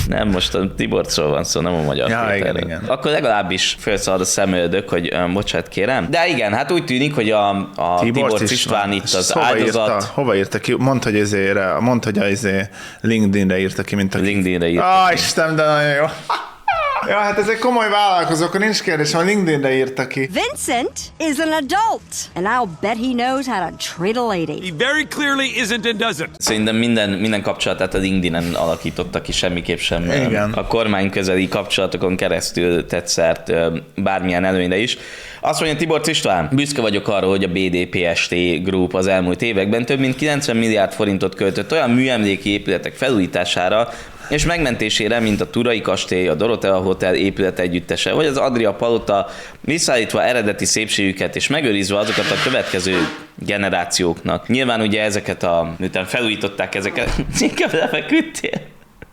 Nem, most a Tiborcról van szó, nem a Magyar Ja, Péterről. igen, igen. Akkor legalábbis felszalad a szemöldök, hogy um, bocsánat kérem. De igen, hát úgy tűnik, hogy a, a Tiborcs István itt az hova áldozat. Írta, hova írta ki? Mondd, hogy ezért, mondd, hogy ezért LinkedInre írta ki, mint a... LinkedInre írta Ah, ki. Isten, de nagyon jó. Ja, hát ez egy komoly vállalkozó, akkor nincs kérdés, ha LinkedInre írta ki. Vincent is an adult, and I'll bet he knows how to treat a lady. He very clearly isn't and doesn't. Szerintem minden, minden kapcsolatát a LinkedIn-en alakította ki, semmiképp sem Igen. a kormány közeli kapcsolatokon keresztül tett szert ö, bármilyen előnyre is. Azt mondja Tiborcs István, büszke vagyok arra, hogy a bé dé pé es té Group az elmúlt években több mint kilencven milliárd forintot költött olyan műemléki épületek felújítására és megmentésére, mint a Turai Kastély, a Dorotea Hotel épület együttese, vagy az Adria Palota, visszaállítva eredeti szépségüket és megőrizve azokat a következő generációknak. Nyilván ugye ezeket a... miután felújították ezeket... Inkább lefeküdtél.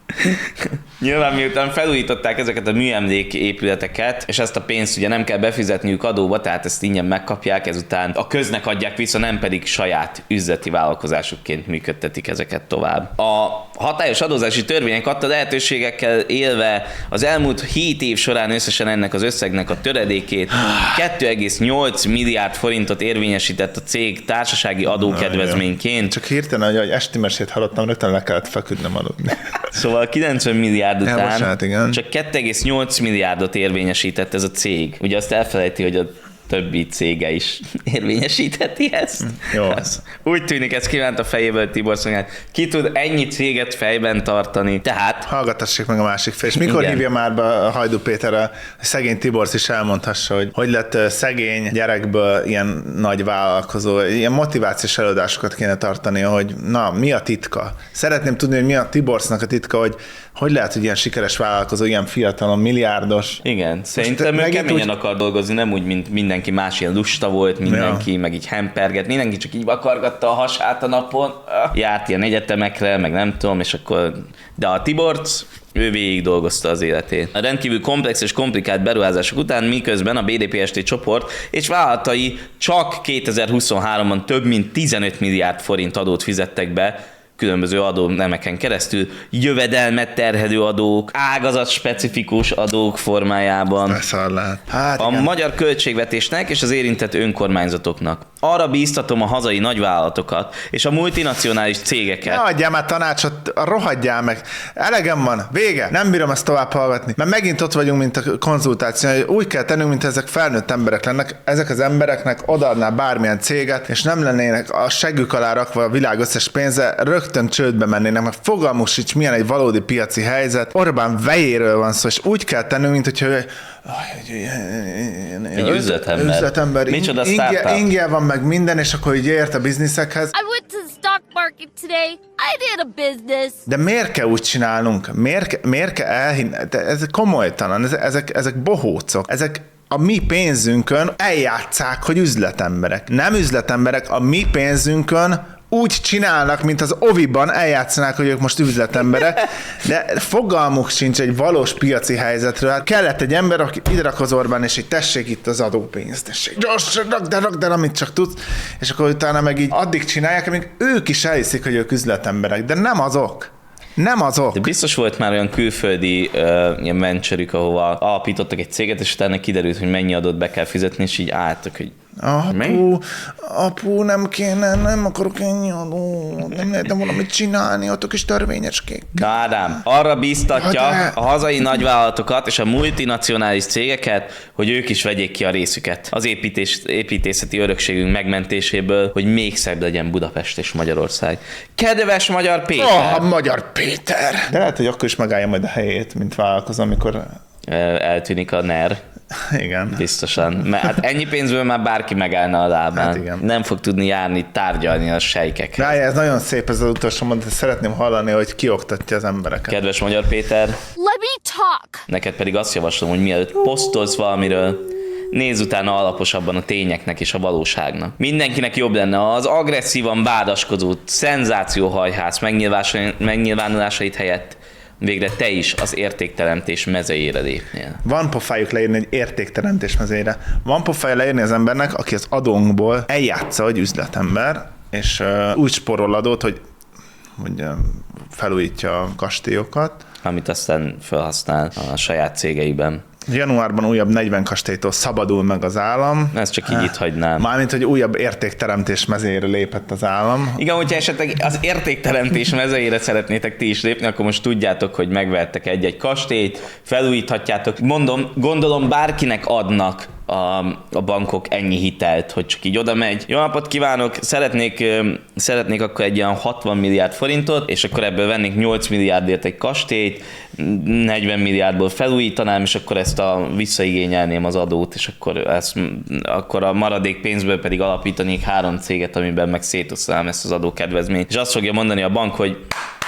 Nyilván miután felújították ezeket a műemlék épületeket, és ezt a pénzt ugye nem kell befizetniük adóba, tehát ezt ingyen megkapják, ezután a köznek adják vissza, nem pedig saját üzleti vállalkozásukként működtetik ezeket tovább. A hatályos adózási törvények adta lehetőségekkel élve az elmúlt hét év során összesen ennek az összegnek a töredékét két egész nyolc milliárd forintot érvényesített a cég társasági adókedvezményként. Csak hirtelen, hogy esti mesét hallottam, rögtön le kellett feküdnem aludni. Szóval kilencven milliárd után Ja, bocsánat, igen. csak két egész nyolc milliárdot érvényesített ez a cég. Ugye azt elfelejti, hogy a többi cége is érvényesítheti ezt. Jó. Ez, úgy tűnik, ez kívánt a fejéből Tibor Szonyát. Ki tud ennyi céget fejben tartani? Tehát... Hallgatassék meg a másik fél. És mikor Igen. hívja már be a Hajdú Péter, a szegény Tiborcs is elmondhassa, hogy hogy lett ö, szegény gyerekből ilyen nagy vállalkozó, ilyen motivációs előadásokat kéne tartani, hogy na, mi a titka? Szeretném tudni, hogy mi a Tiborcsnak a titka, hogy hogy lehet, hogy ilyen sikeres vállalkozó, ilyen fiatalon, milliárdos. Igen, szerintem ő megint keményen úgy- akar dolgozni, nem úgy, mint mindenki más, ilyen lusta volt, mindenki, Ja. meg így hemperget, mindenki csak így vakargatta a hasát a napon, járt ilyen egyetemekre, meg nem tudom, és akkor... De a Tiborcs, ő végig dolgozta az életét. A rendkívül komplex és komplikált beruházások után, miközben a bé dé pé es té csoport és vállalatai csak kétezer-huszonháromban több mint tizenöt milliárd forint adót fizettek be, különböző adónemeken keresztül, jövedelmet terhelő adók, ágazat specifikus adók formájában. Beszarlát. Hát A igen. magyar költségvetésnek és az érintett önkormányzatoknak. Arra bíztatom a hazai nagyvállalatokat és a multinacionális cégeket. Ne adjál már tanácsot, rohadjál meg. Elegem van, vége. Nem bírom ezt tovább hallgatni. Mert megint ott vagyunk, mint a konzultáció, hogy úgy kell tennünk, mint ezek felnőtt emberek lennek. Ezek az embereknek odaadná bármilyen céget, és nem lennének a seggük alá rakva a világ összes pénze, rögtön csődbe mennének, mert fogalmuk sincs, milyen egy valódi piaci helyzet. Orbán vejéről van szó, és úgy kell tennünk, mint hogyha Egy üzletember. üzletember. Micsoda Ingye, startup. ingye van meg minden, és akkor így ért a bizniszekhez. I went to the stock market today. I did a business. De miért kell úgy csinálnunk? Miért, ke- miért kell elhinni? De ez komolytalan, ezek, ezek, ezek bohócok. Ezek a mi pénzünkön eljátszák, hogy üzletemberek. Nem üzletemberek, a mi pénzünkön úgy csinálnak, mint az oviban eljátszanák, hogy ők most üzletemberek, de fogalmuk sincs egy valós piaci helyzetről. Hát kellett egy ember, aki ide rak az Orbán, és így tessék itt az adópénzt, tessék, gyorsan, rakd el, rakd el, amit csak tudsz, és akkor utána meg így addig csinálják, amíg ők is elhiszik, hogy ők üzletemberek, de nem azok. Nem azok. De biztos volt már olyan külföldi uh, ilyen venture-ük, ahova alapítottak egy céget, és utána kiderült, hogy mennyi adót be kell fizetni, és így álltak, hogy Apu, apu, nem kéne, nem akarok ennyi adót, nem lehetne valamit csinálni, ott a kis törvényecskék. Na Ádám, arra bíztatja Ja, de- a hazai nagyvállalatokat és a multinacionális cégeket, hogy ők is vegyék ki a részüket az építés, építészeti örökségünk megmentéséből, hogy még szebb legyen Budapest és Magyarország. Kedves Magyar Péter! Oh, a Magyar Péter! De lehet, hogy akkor is megállja majd a helyét, mint vállalkozó, amikor... Eltűnik a NER. Igen. Biztosan. Mert hát ennyi pénzből már bárki megállna a lábán. Hát igen. Nem fog tudni járni, tárgyalni a sejkekhez. Rája, ez nagyon szép ez az utolsó mondat, szeretném hallani, hogy kioktatja az embereket. Kedves Magyar Péter, Let me talk. neked pedig azt javaslom, hogy mielőtt posztolsz valamiről, nézz utána alaposabban a tényeknek és a valóságnak. Mindenkinek jobb lenne az agresszívan vádaskodó, szenzációhajhász megnyilvánulásait helyett végre te is az értékteremtés mezejére lépnél. Van pofájuk leírni egy értékteremtés mezére. Van pofája leírni az embernek, aki az adónkból eljátsza, hogy üzletember, és uh, úgy sporol adót, hogy, hogy uh, felújítja a kastélyokat. amit aztán felhasznál a saját cégeiben. Januárban újabb negyven kastélytól szabadul meg az állam. Ezt csak így itt hagynám. Mármint, hogy újabb értékteremtés mezére lépett az állam. Igen, hogyha esetleg az értékteremtés mezeire szeretnétek ti is lépni, akkor most tudjátok, hogy megvertek egy-egy kastélyt, felújíthatjátok. Mondom, gondolom bárkinek adnak a, a bankok ennyi hitelt, hogy csak így oda megy. Jó napot kívánok, szeretnék, szeretnék akkor egy ilyen hatvan milliárd forintot, és akkor ebből vennék nyolc milliárdért egy kastélyt, negyven milliárdból felújítanám, és akkor ezt a visszaigényelném az adót, és akkor, ezt, akkor a maradék pénzből pedig alapítanék három céget, amiben meg szétosztanám ezt az adókedvezményt. És azt fogja mondani a bank, hogy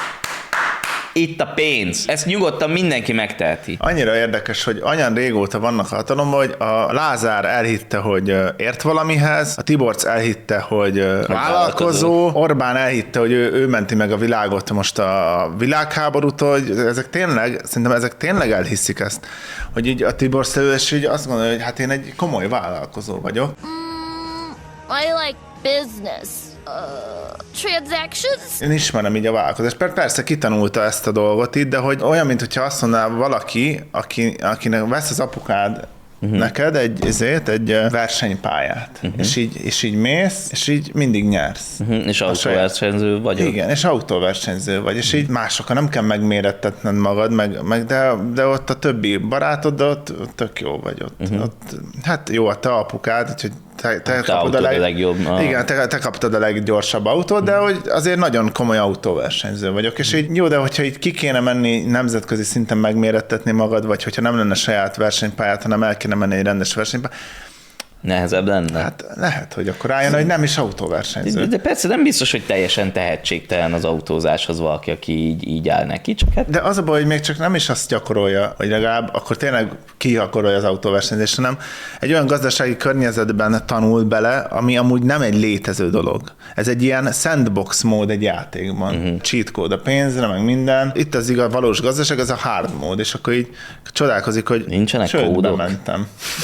itt a pénz. Ezt nyugodtan mindenki megteheti. Annyira érdekes, hogy olyan régóta vannak a hatalomban, hogy a Lázár elhitte, hogy ért valamihez, a Tiborcs elhitte, hogy vállalkozó, Orbán elhitte, hogy ő, ő menti meg a világot most a világháborútól, hogy ezek tényleg, szerintem ezek tényleg elhiszik ezt, hogy így a Tiborcs és így azt gondolja, hogy hát én egy komoly vállalkozó vagyok. Mm, I like business. Uh, transactions? Én ismerem így a vállalkozást. Persze kitanulta ezt a dolgot itt, de hogy olyan, mintha azt mondaná valaki, aki, akinek vesz az apukád uh-huh. neked egy, ezért, egy versenypályát, uh-huh. és, így, és így mész, és így mindig nyersz. Uh-huh. És autóversenyző vagyok. Igen, és autóversenyző vagy, és így másokkal nem kell megmérettetned magad, meg, meg de, de ott a többi barátod, de ott, ott tök jó vagy ott. Uh-huh. ott. Hát jó, a te apukád, úgyhogy te, te, te kapod a, leg... a legjobb. Ah. Igen, te, te kaptad a leggyorsabb autót, de hogy azért nagyon komoly autóversenyző vagyok, és így jó, de hogyha így ki kéne menni nemzetközi szinten megmérettetni magad, vagy hogyha nem lenne saját versenypályát, hanem el kéne menni egy rendes versenypályát, nehezebb lenne? Hát lehet, hogy akkor álljon, hogy nem is autóversenyző. De, de persze nem biztos, hogy teljesen tehetségtelen az autózáshoz valaki, aki így, így áll neki. Csak hát... De az a baj, hogy még csak nem is azt gyakorolja, hogy legalább akkor tényleg ki gyakorolja az autóversenyzést, hanem egy olyan gazdasági környezetben tanul bele, ami amúgy nem egy létező dolog. Ez egy ilyen sandbox mód egy játékban. Uh-huh. Cheat code a pénzre, meg minden. Itt az igaz, valós gazdaság, ez a hard mód, és akkor így csodálkozik, hogy nincsenek kódok. Mentem.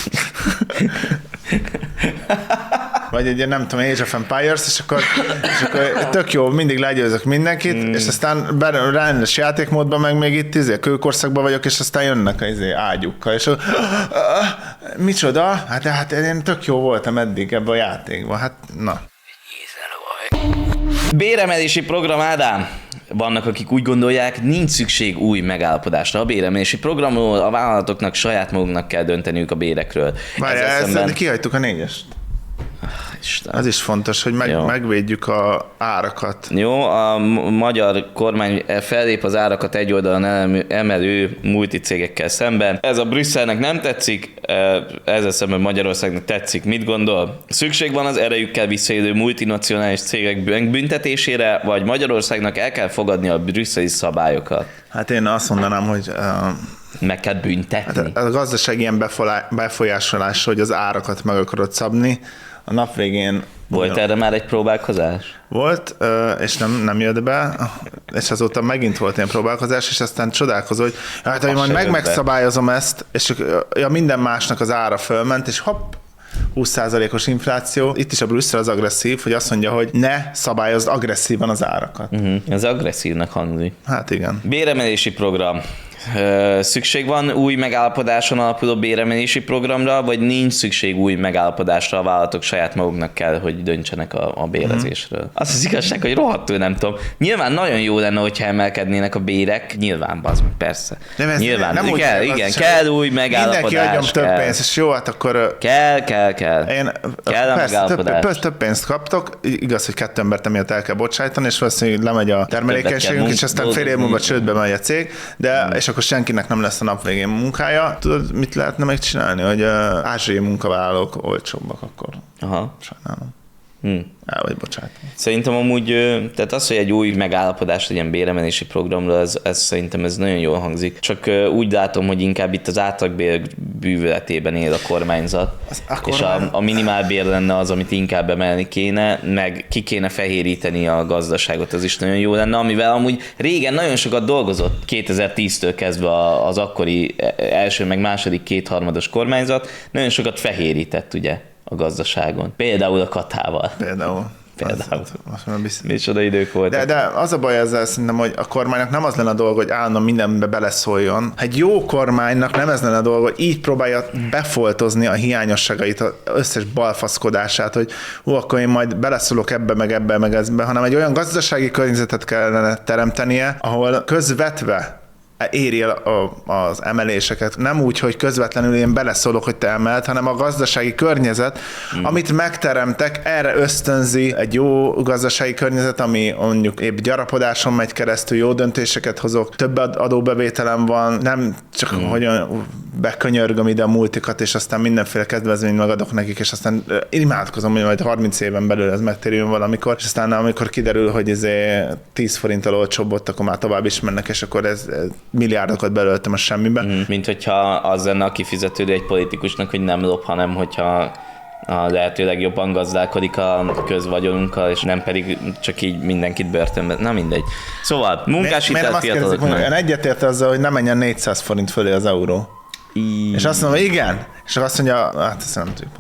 Vagy egy nem tudom, Age of Empires, és akkor, és akkor tök jó, mindig legyőzök mindenkit, mm. és aztán rendes játékmódban meg még itt izé, kőkorszakban vagyok, és aztán jönnek az izé, ágyukkal, és akkor, micsoda? Hát, hát én tök jó voltam eddig ebben a játékban, hát na. Béremelési program, Ádám. Vannak, akik úgy gondolják, nincs szükség új megállapodásra. A béremelési programról a vállalatoknak saját maguknak kell dönteniük a bérekről. Várjál, ezt szemben... kihagytuk a négyest. Isten. Az is fontos, hogy meg, megvédjük a árakat. Jó, a magyar kormány fellép az árakat egy oldalon emelő multicégekkel szemben. Ez a Brüsszelnek nem tetszik, ezzel szemben Magyarországnak tetszik. Mit gondol? Szükség van az erejükkel visszaélő multinacionális cégek büntetésére, vagy Magyarországnak el kell fogadni a brüsszeli szabályokat? Hát én azt mondanám, hogy... Uh... meg kell büntetni. Hát a gazdaság ilyen befolyásolás, hogy az árakat meg akarod szabni, a nap végén... Volt ugyan... erre már egy próbálkozás? Volt, és nem, nem jött be, és azóta megint volt ilyen próbálkozás, és aztán csodálkozó, hogy hát, hogy majd meg megszabályozom ezt, és ja, minden másnak az ára fölment, és hopp, húsz százalékos infláció. Itt is a Brüsszel az agresszív, hogy azt mondja, hogy ne szabályozd agresszívan az árakat. Uh-huh. Ez agresszívnek hangzik. Hát igen. Béremelési program. Szükség van új megállapodáson alapuló béremelési programra, vagy nincs szükség új megállapodásra, a vállalatok saját maguknak kell, hogy döntsenek a, a bérezésről? Mm. Az az igazság, hogy rohadtul nem tudom. Nyilván nagyon jó lenne, hogyha emelkednének a bérek, nyilván, bazd meg, persze. Nem, nyilván, nem úgy, kell, igen, kell új megállapodás. Mindenki adjon több pénzt, és jó, hát akkor... Kell, kell, kell. Én, kell a persze, megállapodás. Több, több pénzt kaptok, igaz, hogy kettő embert emiatt el kell bocsájtani, és valószínűleg lemegy a termelékenységünk, és aztán fél év múlva csődbe megy a cég, de és akkor senkinek nem lesz a nap végén munkája. Tudod, mit lehetne megcsinálni? Hogy uh, ázsiai munkavállalók olcsóbbak akkor. Aha. Sajnálom. Hmm. El vagy bocsánat. Szerintem amúgy, tehát az, hogy egy új megállapodás legyen béremelési programra, ez, ez szerintem ez nagyon jól hangzik. Csak úgy látom, hogy inkább itt az átlagbér bűvöletében él a kormányzat, az, a kormány... és a, a minimálbér lenne az, amit inkább emelni kéne, meg ki kéne fehéríteni a gazdaságot, az is nagyon jó lenne, amivel amúgy régen nagyon sokat dolgozott, kétezer-tíztől kezdve az akkori első meg második kétharmados kormányzat, nagyon sokat fehérített, ugye, a gazdaságon. Például a katával. Például. Például. Azt mondom, biztos. Micsoda idők voltak. De, de az a baj ezzel szerintem, hogy a kormánynak nem az lenne a dolga, hogy állandóan mindenbe beleszóljon. Egy jó kormánynak nem ez lenne a dolga, hogy így próbálja befoltozni a hiányosságait, az összes balfaszkodását, hogy hú, akkor én majd beleszólok ebbe, meg ebbe, meg ezbe, hanem egy olyan gazdasági környezetet kellene teremtenie, ahol közvetve éri el a, az emeléseket. Nem úgy, hogy közvetlenül én beleszólok, hogy te emelt, hanem a gazdasági környezet, mm. amit megteremtek, erre ösztönzi egy jó gazdasági környezet, ami mondjuk épp gyarapodáson megy keresztül, jó döntéseket hozok, több adóbevételem van, nem csak mm. hogyan bekönyörgöm ide a multikat, és aztán mindenféle kedvezményt megadok nekik, és aztán imádkozom, hogy majd harminc éven belül ez megtérjön valamikor, és aztán amikor kiderül, hogy ezé tíz forinttal olcsóbb ott, akkor már tovább is mennek, és akkor ez milliárdokat belöltem a semmibe. Mm, mint hogyha az lenne a kifizetődő egy politikusnak, hogy nem lop, hanem hogyha a lehető legjobban gazdálkodik a közvagyonunkkal, és nem pedig csak így mindenkit börtönbe. Na mindegy. Szóval munkáshitel fiataloknak. Én egyetért azzal, hogy nem menjen négyszáz forint fölé az euró. I... És azt mondom, igen. És azt mondja, hát ezt nem tudjuk.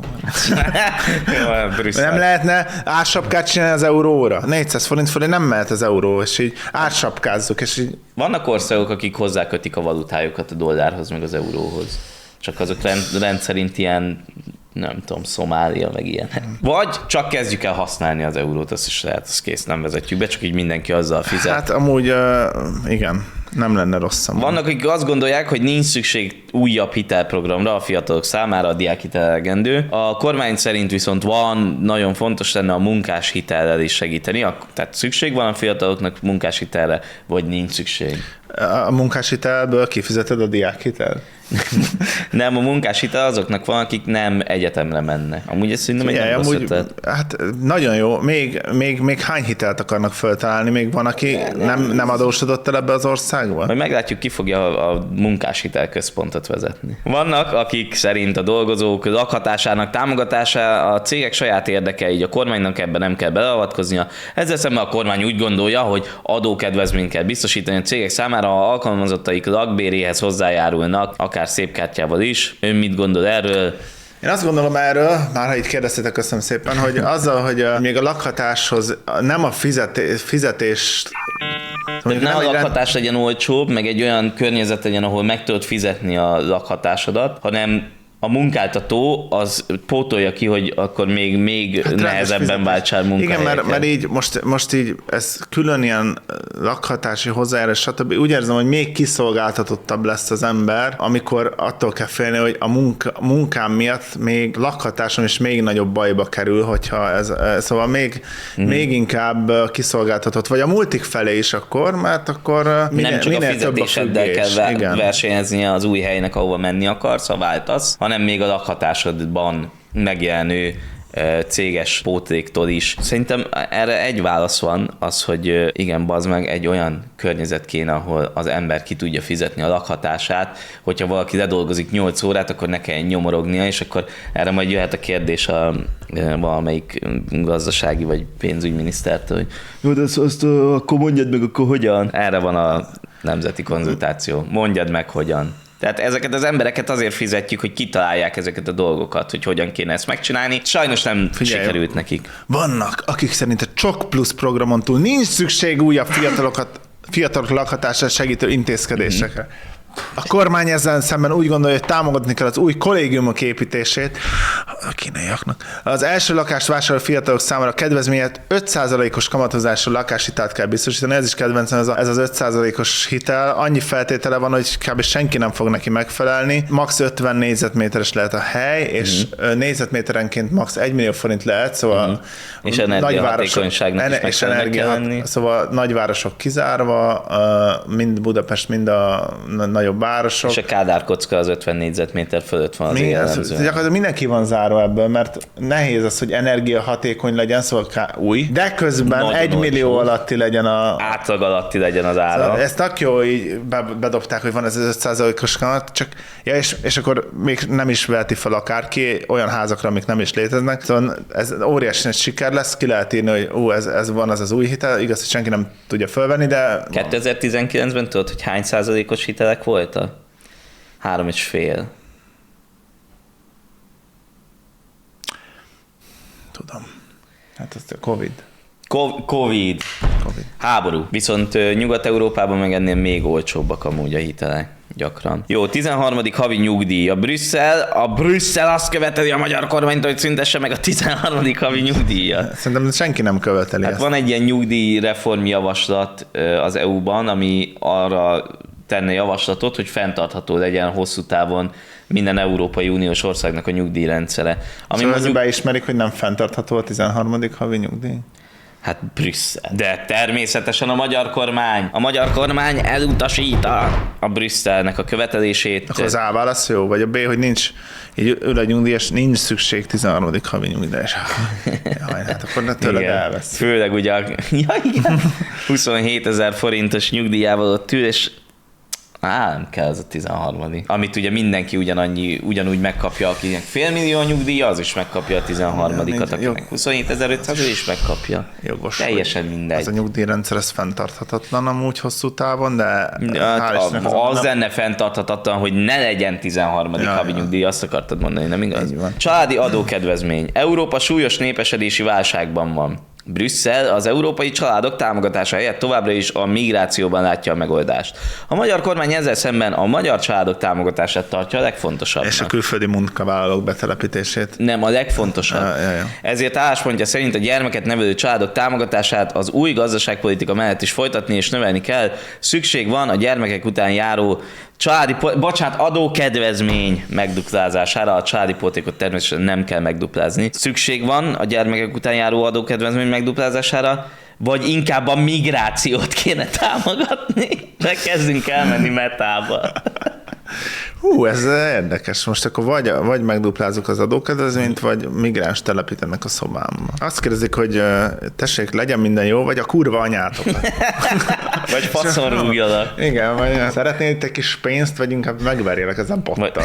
Nem lehetne ársapkát csinálni az euróra? négyszáz forint fölé nem mehet az euró, és így ársapkázzuk, és így... Vannak országok, akik hozzákötik a valutájukat a dollárhoz, meg az euróhoz. Csak azok rend, rendszerint ilyen, nem tudom, Szomália, meg ilyen. Vagy csak kezdjük el használni az eurót, azt is lehet, azt kész, nem vezetjük be, csak így mindenki azzal fizet. Hát amúgy, uh, igen, nem lenne rossz. Vannak, akik azt gondolják, hogy nincs szükség újabb hitelprogramra a fiatalok számára, a diákhitel elegendő. A kormány szerint viszont van, nagyon fontos lenne a munkáshitellel is segíteni. Tehát szükség van a fiataloknak munkáshitelre, vagy nincs szükség? A munkáshitelből kifizeted a diákhitel? Nem, a munkáshitel azoknak van, akik nem egyetemre mennek. Amúgy ez szerintem egy nem rossz ötlet. Hát nagyon jó. Még, még, még hány hitelt akarnak föltalálni? Még van, aki nem, nem adósodott el ebbe az országba? Majd meglátjuk, ki fogja a munkáshitel központot vezetni. Vannak, akik szerint a dolgozók lakhatásának támogatása a cégek saját érdeke, így a kormánynak ebben nem kell beleavatkoznia. Ezzel szemben a kormány úgy gondolja, hogy adókedvezményt kell biztosítani a cégek számára, ha alkalmazottaik lakbéréhez hozzájárulnak, akár szép kártyával is. Ön mit gondol erről? Én azt gondolom erről, már ha így kérdeztétek, köszönöm szépen, hogy azzal, hogy a, még a lakhatáshoz nem a fizetés, fizetést... Hogy ne a lakhatás rend... legyen olcsóbb, meg egy olyan környezet legyen, ahol meg tudod fizetni a lakhatásodat, hanem a munkáltató az pótolja ki, hogy akkor még, még hát nehezebben váltsál munkahelyeket. Igen, mert, mert így most, most így ez külön ilyen lakhatási hozzájárás, stb. Úgy érzem, hogy még kiszolgáltatottabb lesz az ember, amikor attól kell félni, hogy a munka, munkám miatt még lakhatáson is még nagyobb bajba kerül, hogyha ez, szóval még, mm. még inkább kiszolgáltatott, vagy a multik felé is akkor, mert akkor minél, nem csak minél a fizetéseddel kell ver- versenyezni az új helynek, ahova menni akarsz, ha váltasz, hanem még a lakhatásodban megjelenő céges pótléktól is. Szerintem erre egy válasz van, az, hogy igen, bazd meg, egy olyan környezet kéne, ahol az ember ki tudja fizetni a lakhatását, hogyha valaki ledolgozik nyolc órát, akkor ne kelljen nyomorognia, és akkor erre majd jöhet a kérdés a valamelyik gazdasági vagy pénzügyminisztertől, hogy jó, de azt, azt akkor mondjad meg, akkor hogyan? Erre van a nemzeti konzultáció. Mondjad meg, hogyan. Tehát ezeket az embereket azért fizetjük, hogy kitalálják ezeket a dolgokat, hogy hogyan kéne ezt megcsinálni. Sajnos nem Figyelj, sikerült nekik. Vannak, akik szerint a Csok Plusz programon túl nincs szükség újabb fiatalokat, fiatalok lakhatását segítő intézkedésekre. Mm-hmm. A kormány ezzel szemben úgy gondolja, hogy támogatni kell az új kollégiumok építését a kínaiaknak. Az első lakást vásároló fiatalok számára kedvezményet öt százalékos kamatozású lakáshitelt kell biztosítani. Ez is kedvencem, ez, a, ez az öt százalékos hitel. Annyi feltétele van, hogy kb. Senki nem fog neki megfelelni. Max ötven négyzetméteres lehet a hely, és mm. négyzetméterenként max egy millió forint lehet, szóval mm. és energiahatékonyságnak is meg és energia, szóval nagyvárosok kizárva, mind Budapest, mind a nagyobb városok. És a Kádár kocka az ötven négyzetméter fölött van az Mi, jellemző. Gyakorlatilag mindenki van zárva ebből, mert nehéz az, hogy energiahatékony legyen, szóval új, de közben Nagyon egy millió olcsó. Alatti legyen a... Átlag alatti legyen az ára. Szóval ezt tök jó, így bedobták, hogy van ez az öt százalékos kamat, csak, ja, és, és akkor még nem is veheti fel akárki olyan házakra, amik nem is léteznek. Szóval ez óriási nagy siker lesz, ki lehet írni, hogy ú, ez, ez van az az új hitel, igaz, hogy senki nem tudja fölvenni, de... kétezer-tizenkilencben tudod, hogy hány százalékos hitelek voltak? Három és fél. Tudom. Hát az a Covid. Ko- Covid. Covid. Háború. Viszont ö, Nyugat-Európában meg ennél még olcsóbbak amúgy a hitelek. Gyakran. Jó, tizenharmadik havi nyugdíj. A Brüsszel, a Brüsszel azt követeli a magyar kormánytól, hogy szüntesse meg a tizenharmadik havi nyugdíjat. Szerintem senki nem követeli Hát ezt. van egy ilyen nyugdíjreformjavaslat az é u-ban, ami arra tenne javaslatot, hogy fenntartható legyen hosszú távon minden Európai Uniós országnak a nyugdíjrendszere. Ami Szóval mondjuk, beismerik, hogy nem fenntartható a tizenharmadik havi nyugdíj? hát Brüsszel. De természetesen a magyar kormány. A magyar kormány elutasít a, a Brüsszelnek a követelését. Akkor az A válasz jó, vagy a B, hogy nincs, így ül a nyugdíjas, nincs szükség tizenharmadik havi nyugdíjas. Jaj, hát akkor ne tőled Igen. elvesz. Főleg ugye a ja, igen. huszonhétezer forintos nyugdíjával ott ül, és á, nem kell ez a tizenharmadik. Amit ugye mindenki ugyanannyi, ugyanúgy megkapja, akinek félmillió nyugdíja, az is megkapja a tizenharmadikat, Ja, akinek huszonhétezer-ötszáz, ő is megkapja. Jogos. Teljesen mindegy. Ez a nyugdíjrendszer, ez fenntarthatatlan amúgy hosszú távon, de Ja, hál' Istennek a, az nem- lenne fenntarthatatlan, hogy ne legyen tizenharmadik Ja, havi ja. nyugdíj, azt akartad mondani, nem igaz? Így van. Családi adókedvezmény. Európa súlyos népesedési válságban van. Brüsszel az európai családok támogatása helyett továbbra is a migrációban látja a megoldást. A magyar kormány ezzel szemben a magyar családok támogatását tartja a legfontosabbnak. És a külföldi munkavállalók betelepítését. Nem, a legfontosabb. Ja, ja, ja. Ezért álláspontja szerint a gyermeket nevelő családok támogatását az új gazdaságpolitika mellett is folytatni és növelni kell. Szükség van a gyermekek után járó családi, bocsánat, adókedvezmény megduplázására. A családi pótékot természetesen nem kell megduplázni. Szükség van a gyermekek után járó adókedvezmény megduplázására, vagy inkább a migrációt kéne támogatni. De kezdünk elmenni metába. Hú, ez érdekes. Most akkor vagy, vagy megduplázzuk az adókedvezményt, vagy migráns telepítenek a szobámba. Azt kérdezik, hogy ö, tessék, legyen minden jó, vagy a kurva anyátokat. Vagy faszon rúgjalak. Igen, vagy szeretnél itt egy kis pénzt, vagy inkább megverjelek ezen pottal.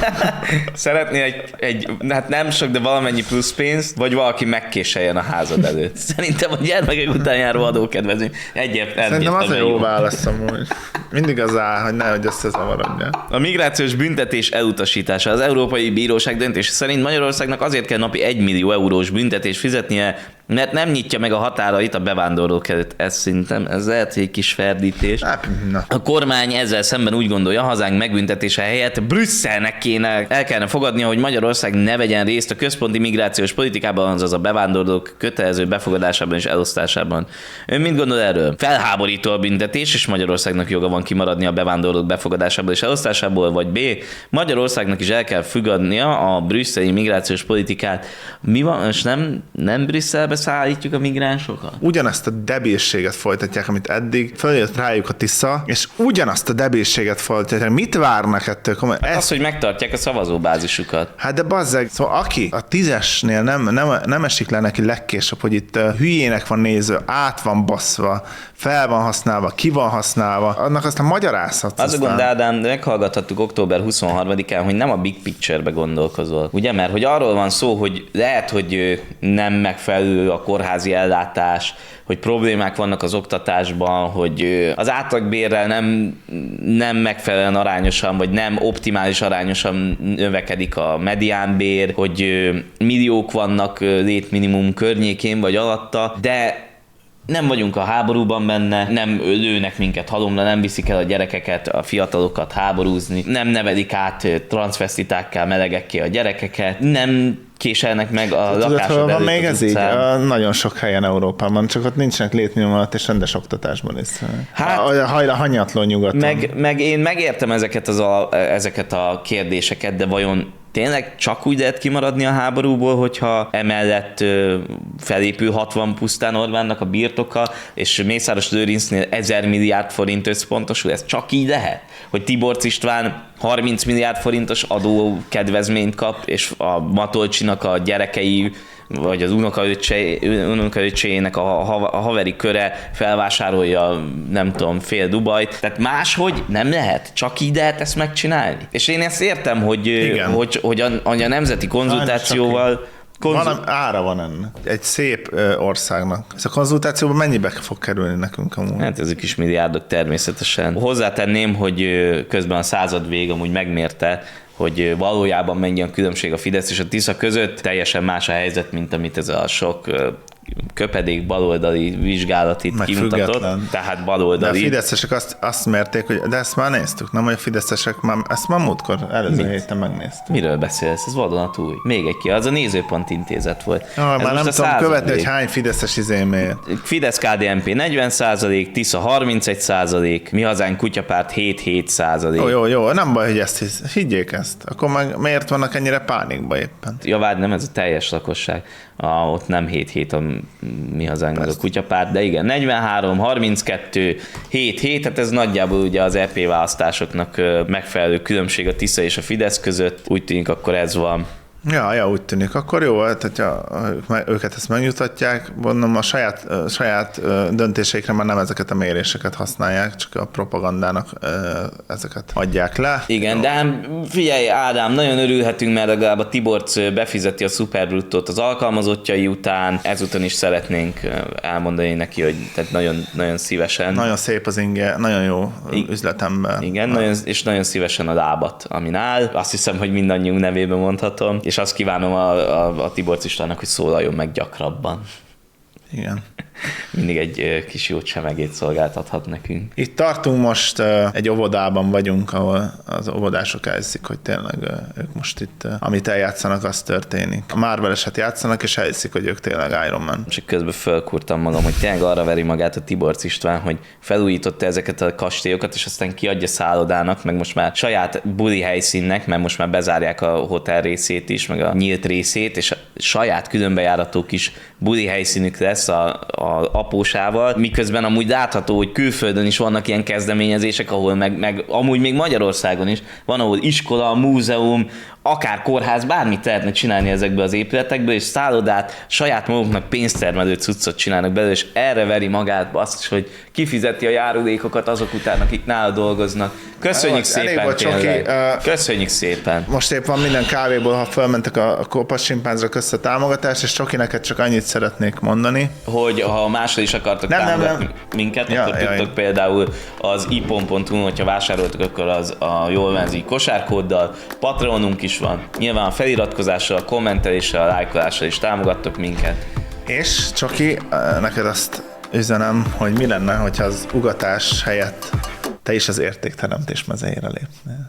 Szeretnél egy, egy, hát nem sok, de valamennyi plusz pénzt, vagy valaki megkéseljen a házad előtt. Szerintem a gyermekek után járó adókedvezmény egyébként. Szerintem az a jó válasz amúgy. Mindig az áll, hogy nehogy összezavarodja. A migrációs büntetés elutasítása. Az Európai Bíróság döntése szerint Magyarországnak azért kell napi egy millió eurós büntetést fizetnie, mert nem nyitja meg a határait a bevándorlók előtt. Ez szerintem, ez lehet egy kis ferdítés. Hát, na. A kormány ezzel szemben úgy gondolja, hazánk megbüntetése helyett Brüsszelnek kéne, el kellene fogadnia, hogy Magyarország ne vegyen részt a központi migrációs politikában, azaz a bevándorlók kötelező befogadásában és elosztásában. Ön mit gondol erről? Felháborító a büntetés, és Magyarországnak joga van kimaradni a bevándorlók befogadásából és elosztásából, vagy B. Magyarországnak is el kell fogadnia a brüsszeli migrációs politikát. Mi van, most nem, nem Brüsszelbe szállítjuk a migránsokat? Ugyanazt a debilséget folytatják, amit eddig, följött rájuk a Tisza, és ugyanazt a debilséget folytatják. Mit várnak ettől? Komoly? Az, Ez, hogy megtartják a szavazóbázisukat. hát de bazzeg, szóval aki a tízesnél nem, nem, nem esik le neki legkésőbb, hogy itt uh, hülyének van nézve, át van baszva, fel van használva, ki van használva, annak aztán magyarázhatsz. Az a aztán. gond, Ádám, meghallgathattuk október huszonharmadikán, hogy nem a big picture-be gondolkozol. Ugye, mert hogy arról van szó, hogy lehet, hogy ö, nem megfelelő a kórházi ellátás, hogy problémák vannak az oktatásban, hogy ö, az átlagbérrel nem, nem megfelelően arányosan, vagy nem optimális arányosan növekedik a mediánbér, hogy ö, milliók vannak ö, létminimum környékén, vagy alatta, de nem vagyunk a háborúban benne, nem lőnek minket halomra, nem viszik el a gyerekeket, a fiatalokat háborúzni, nem nevelik át transzvesztitákká, melegekké a gyerekeket, nem késelnek meg a Tudod, lakásod hol van előtt még az ez így? utcán. A, nagyon sok helyen Európában, csak ott nincsenek létminimum alatt és rendes oktatásban is. Hát- a, a hajla hanyatló nyugaton. Meg, meg én megértem ezeket, az a, ezeket a kérdéseket, de vajon tényleg csak úgy lehet kimaradni a háborúból, hogyha emellett ö, felépül hatvan pusztán Orbánnak a birtoka, és Mészáros Lőrincnél ezer milliárd forint összpontosul? Ez csak így lehet? Hogy Tiborcs István harminc milliárd forintos adókedvezményt kap, és a Matolcsinak a gyerekei vagy az unokaöccséjének a, a haveri köre felvásárolja, nem tudom, fél Dubajt. Tehát máshogy nem lehet, csak így lehet ezt megcsinálni. És én ezt értem, hogy, hogy, hogy, a, hogy a nemzeti konzultációval... Konzul... Van, ára van ennek. Egy szép ö, országnak. Ez a konzultációban mennyibe fog kerülni nekünk amúgy? Hát ezek is milliárdok természetesen. Hozzátenném, hogy közben a század vég amúgy megmérte, hogy valójában mennyi a különbség a Fidesz és a Tisza között. Teljesen más a helyzet, mint amit ez a sok köpedék baloldali vizsgálat itt Meg kimutatott, független. tehát De a baloldali. fideszesek azt, azt merték, hogy de ezt már néztük, nem, hogy a fideszesek már, ezt már múltkor, előző Mit? héten megnéztük. Miről beszélsz? Ez vadonatúj. Még egy ki, az a Nézőpont Intézet volt. Ah, Ez már nem most a tudom százalék. követni, hogy hány fideszes izémért. Fidesz ká dé en pé negyven százalék, Tisza harmincegy százalék, Mi Hazánk Kutyapárt hét-hét százalék. Jó, jó, jó, nem baj, hogy ezt hisz. Higgyék ezt. Akkor meg miért vannak ennyire pánikba éppen? Ja, várj, nem ez a teljes lakosság. Ah, ott nem hét-hét a Mi Hazánk meg a Kutyapárt, de igen, negyvenhárom, harminckettő, hét-hét, hát ez nagyjából ugye az é pé választásoknak ö, megfelelő különbség a Tisza és a Fidesz között. Úgy tűnik, akkor ez van. Ja, ja, úgy tűnik. Akkor jó, hát, hogyha őket ezt megnyugtatják, mondom, a saját, saját döntéseikre már nem ezeket a méréseket használják, csak a propagandának ezeket adják le. Igen, de hát figyelj, Ádám, nagyon örülhetünk, mert legalább a Tiborc befizeti a szuperbruttót az alkalmazottjai után. Ezután is szeretnénk elmondani neki, hogy tehát nagyon, nagyon szívesen. Nagyon szép az inge, nagyon jó üzletember. Igen, nagyon, és nagyon szívesen a lábat, amin áll. Azt hiszem, hogy mindannyiunk nevében mondhatom. És azt kívánom a, a, a Tiborcistának, hogy szólaljon meg gyakrabban. Igen. Mindig egy kis jó csemegét szolgáltathat nekünk. Itt tartunk most, egy óvodában vagyunk, ahol az óvodások elhiszik, hogy tényleg ők most itt, amit eljátszanak, az történik. A Marvel-eset játszanak, és elhiszik, hogy ők tényleg Iron Man. Csak közben fölkúrtam magam, hogy tényleg arra veri magát a Tiborcs István, hogy felújította ezeket a kastélyokat, és aztán kiadja szállodának, meg most már saját buli helyszínnek, mert most már bezárják a hotel részét is, meg a nyílt részét, és a saját különbejárató kis buli helyszínük lesz a, a apósával, miközben amúgy látható, hogy külföldön is vannak ilyen kezdeményezések, ahol meg, meg amúgy még Magyarországon is van, ahol iskola, múzeum, akár kórház, bármit lehetne csinálni ezekből az épületekből, és szállodát, saját maguknak pénztermelő cuccot csinálnak belőle, és erre veri magát azt, hogy kifizeti a járulékokat azok után, akik nála dolgoznak. Köszönjük Elég szépen, volt, Csoki. tényleg. Uh, Köszönjük szépen. Most épp van minden kávéból, ha fölmentek a, a kopasz simpánzra, közt a támogatást, és Csoki, neked csak annyit szeretnék mondani. Hogy ha máshol is akartok nem, támogatni nem, nem. minket, Ja, akkor ja, tudtok ja. például az ipon pont hu, hogyha vásároltok, akkor az a Jól van Zi kosárkóddal, Patreonunk is van. Nyilván a feliratkozással, a kommenteléssel, a lájkolással is támogattok minket. És Csoki, neked azt üzenem, hogy mi lenne, hogyha az ugatás helyett te is az értékteremtés mezejére lépnél.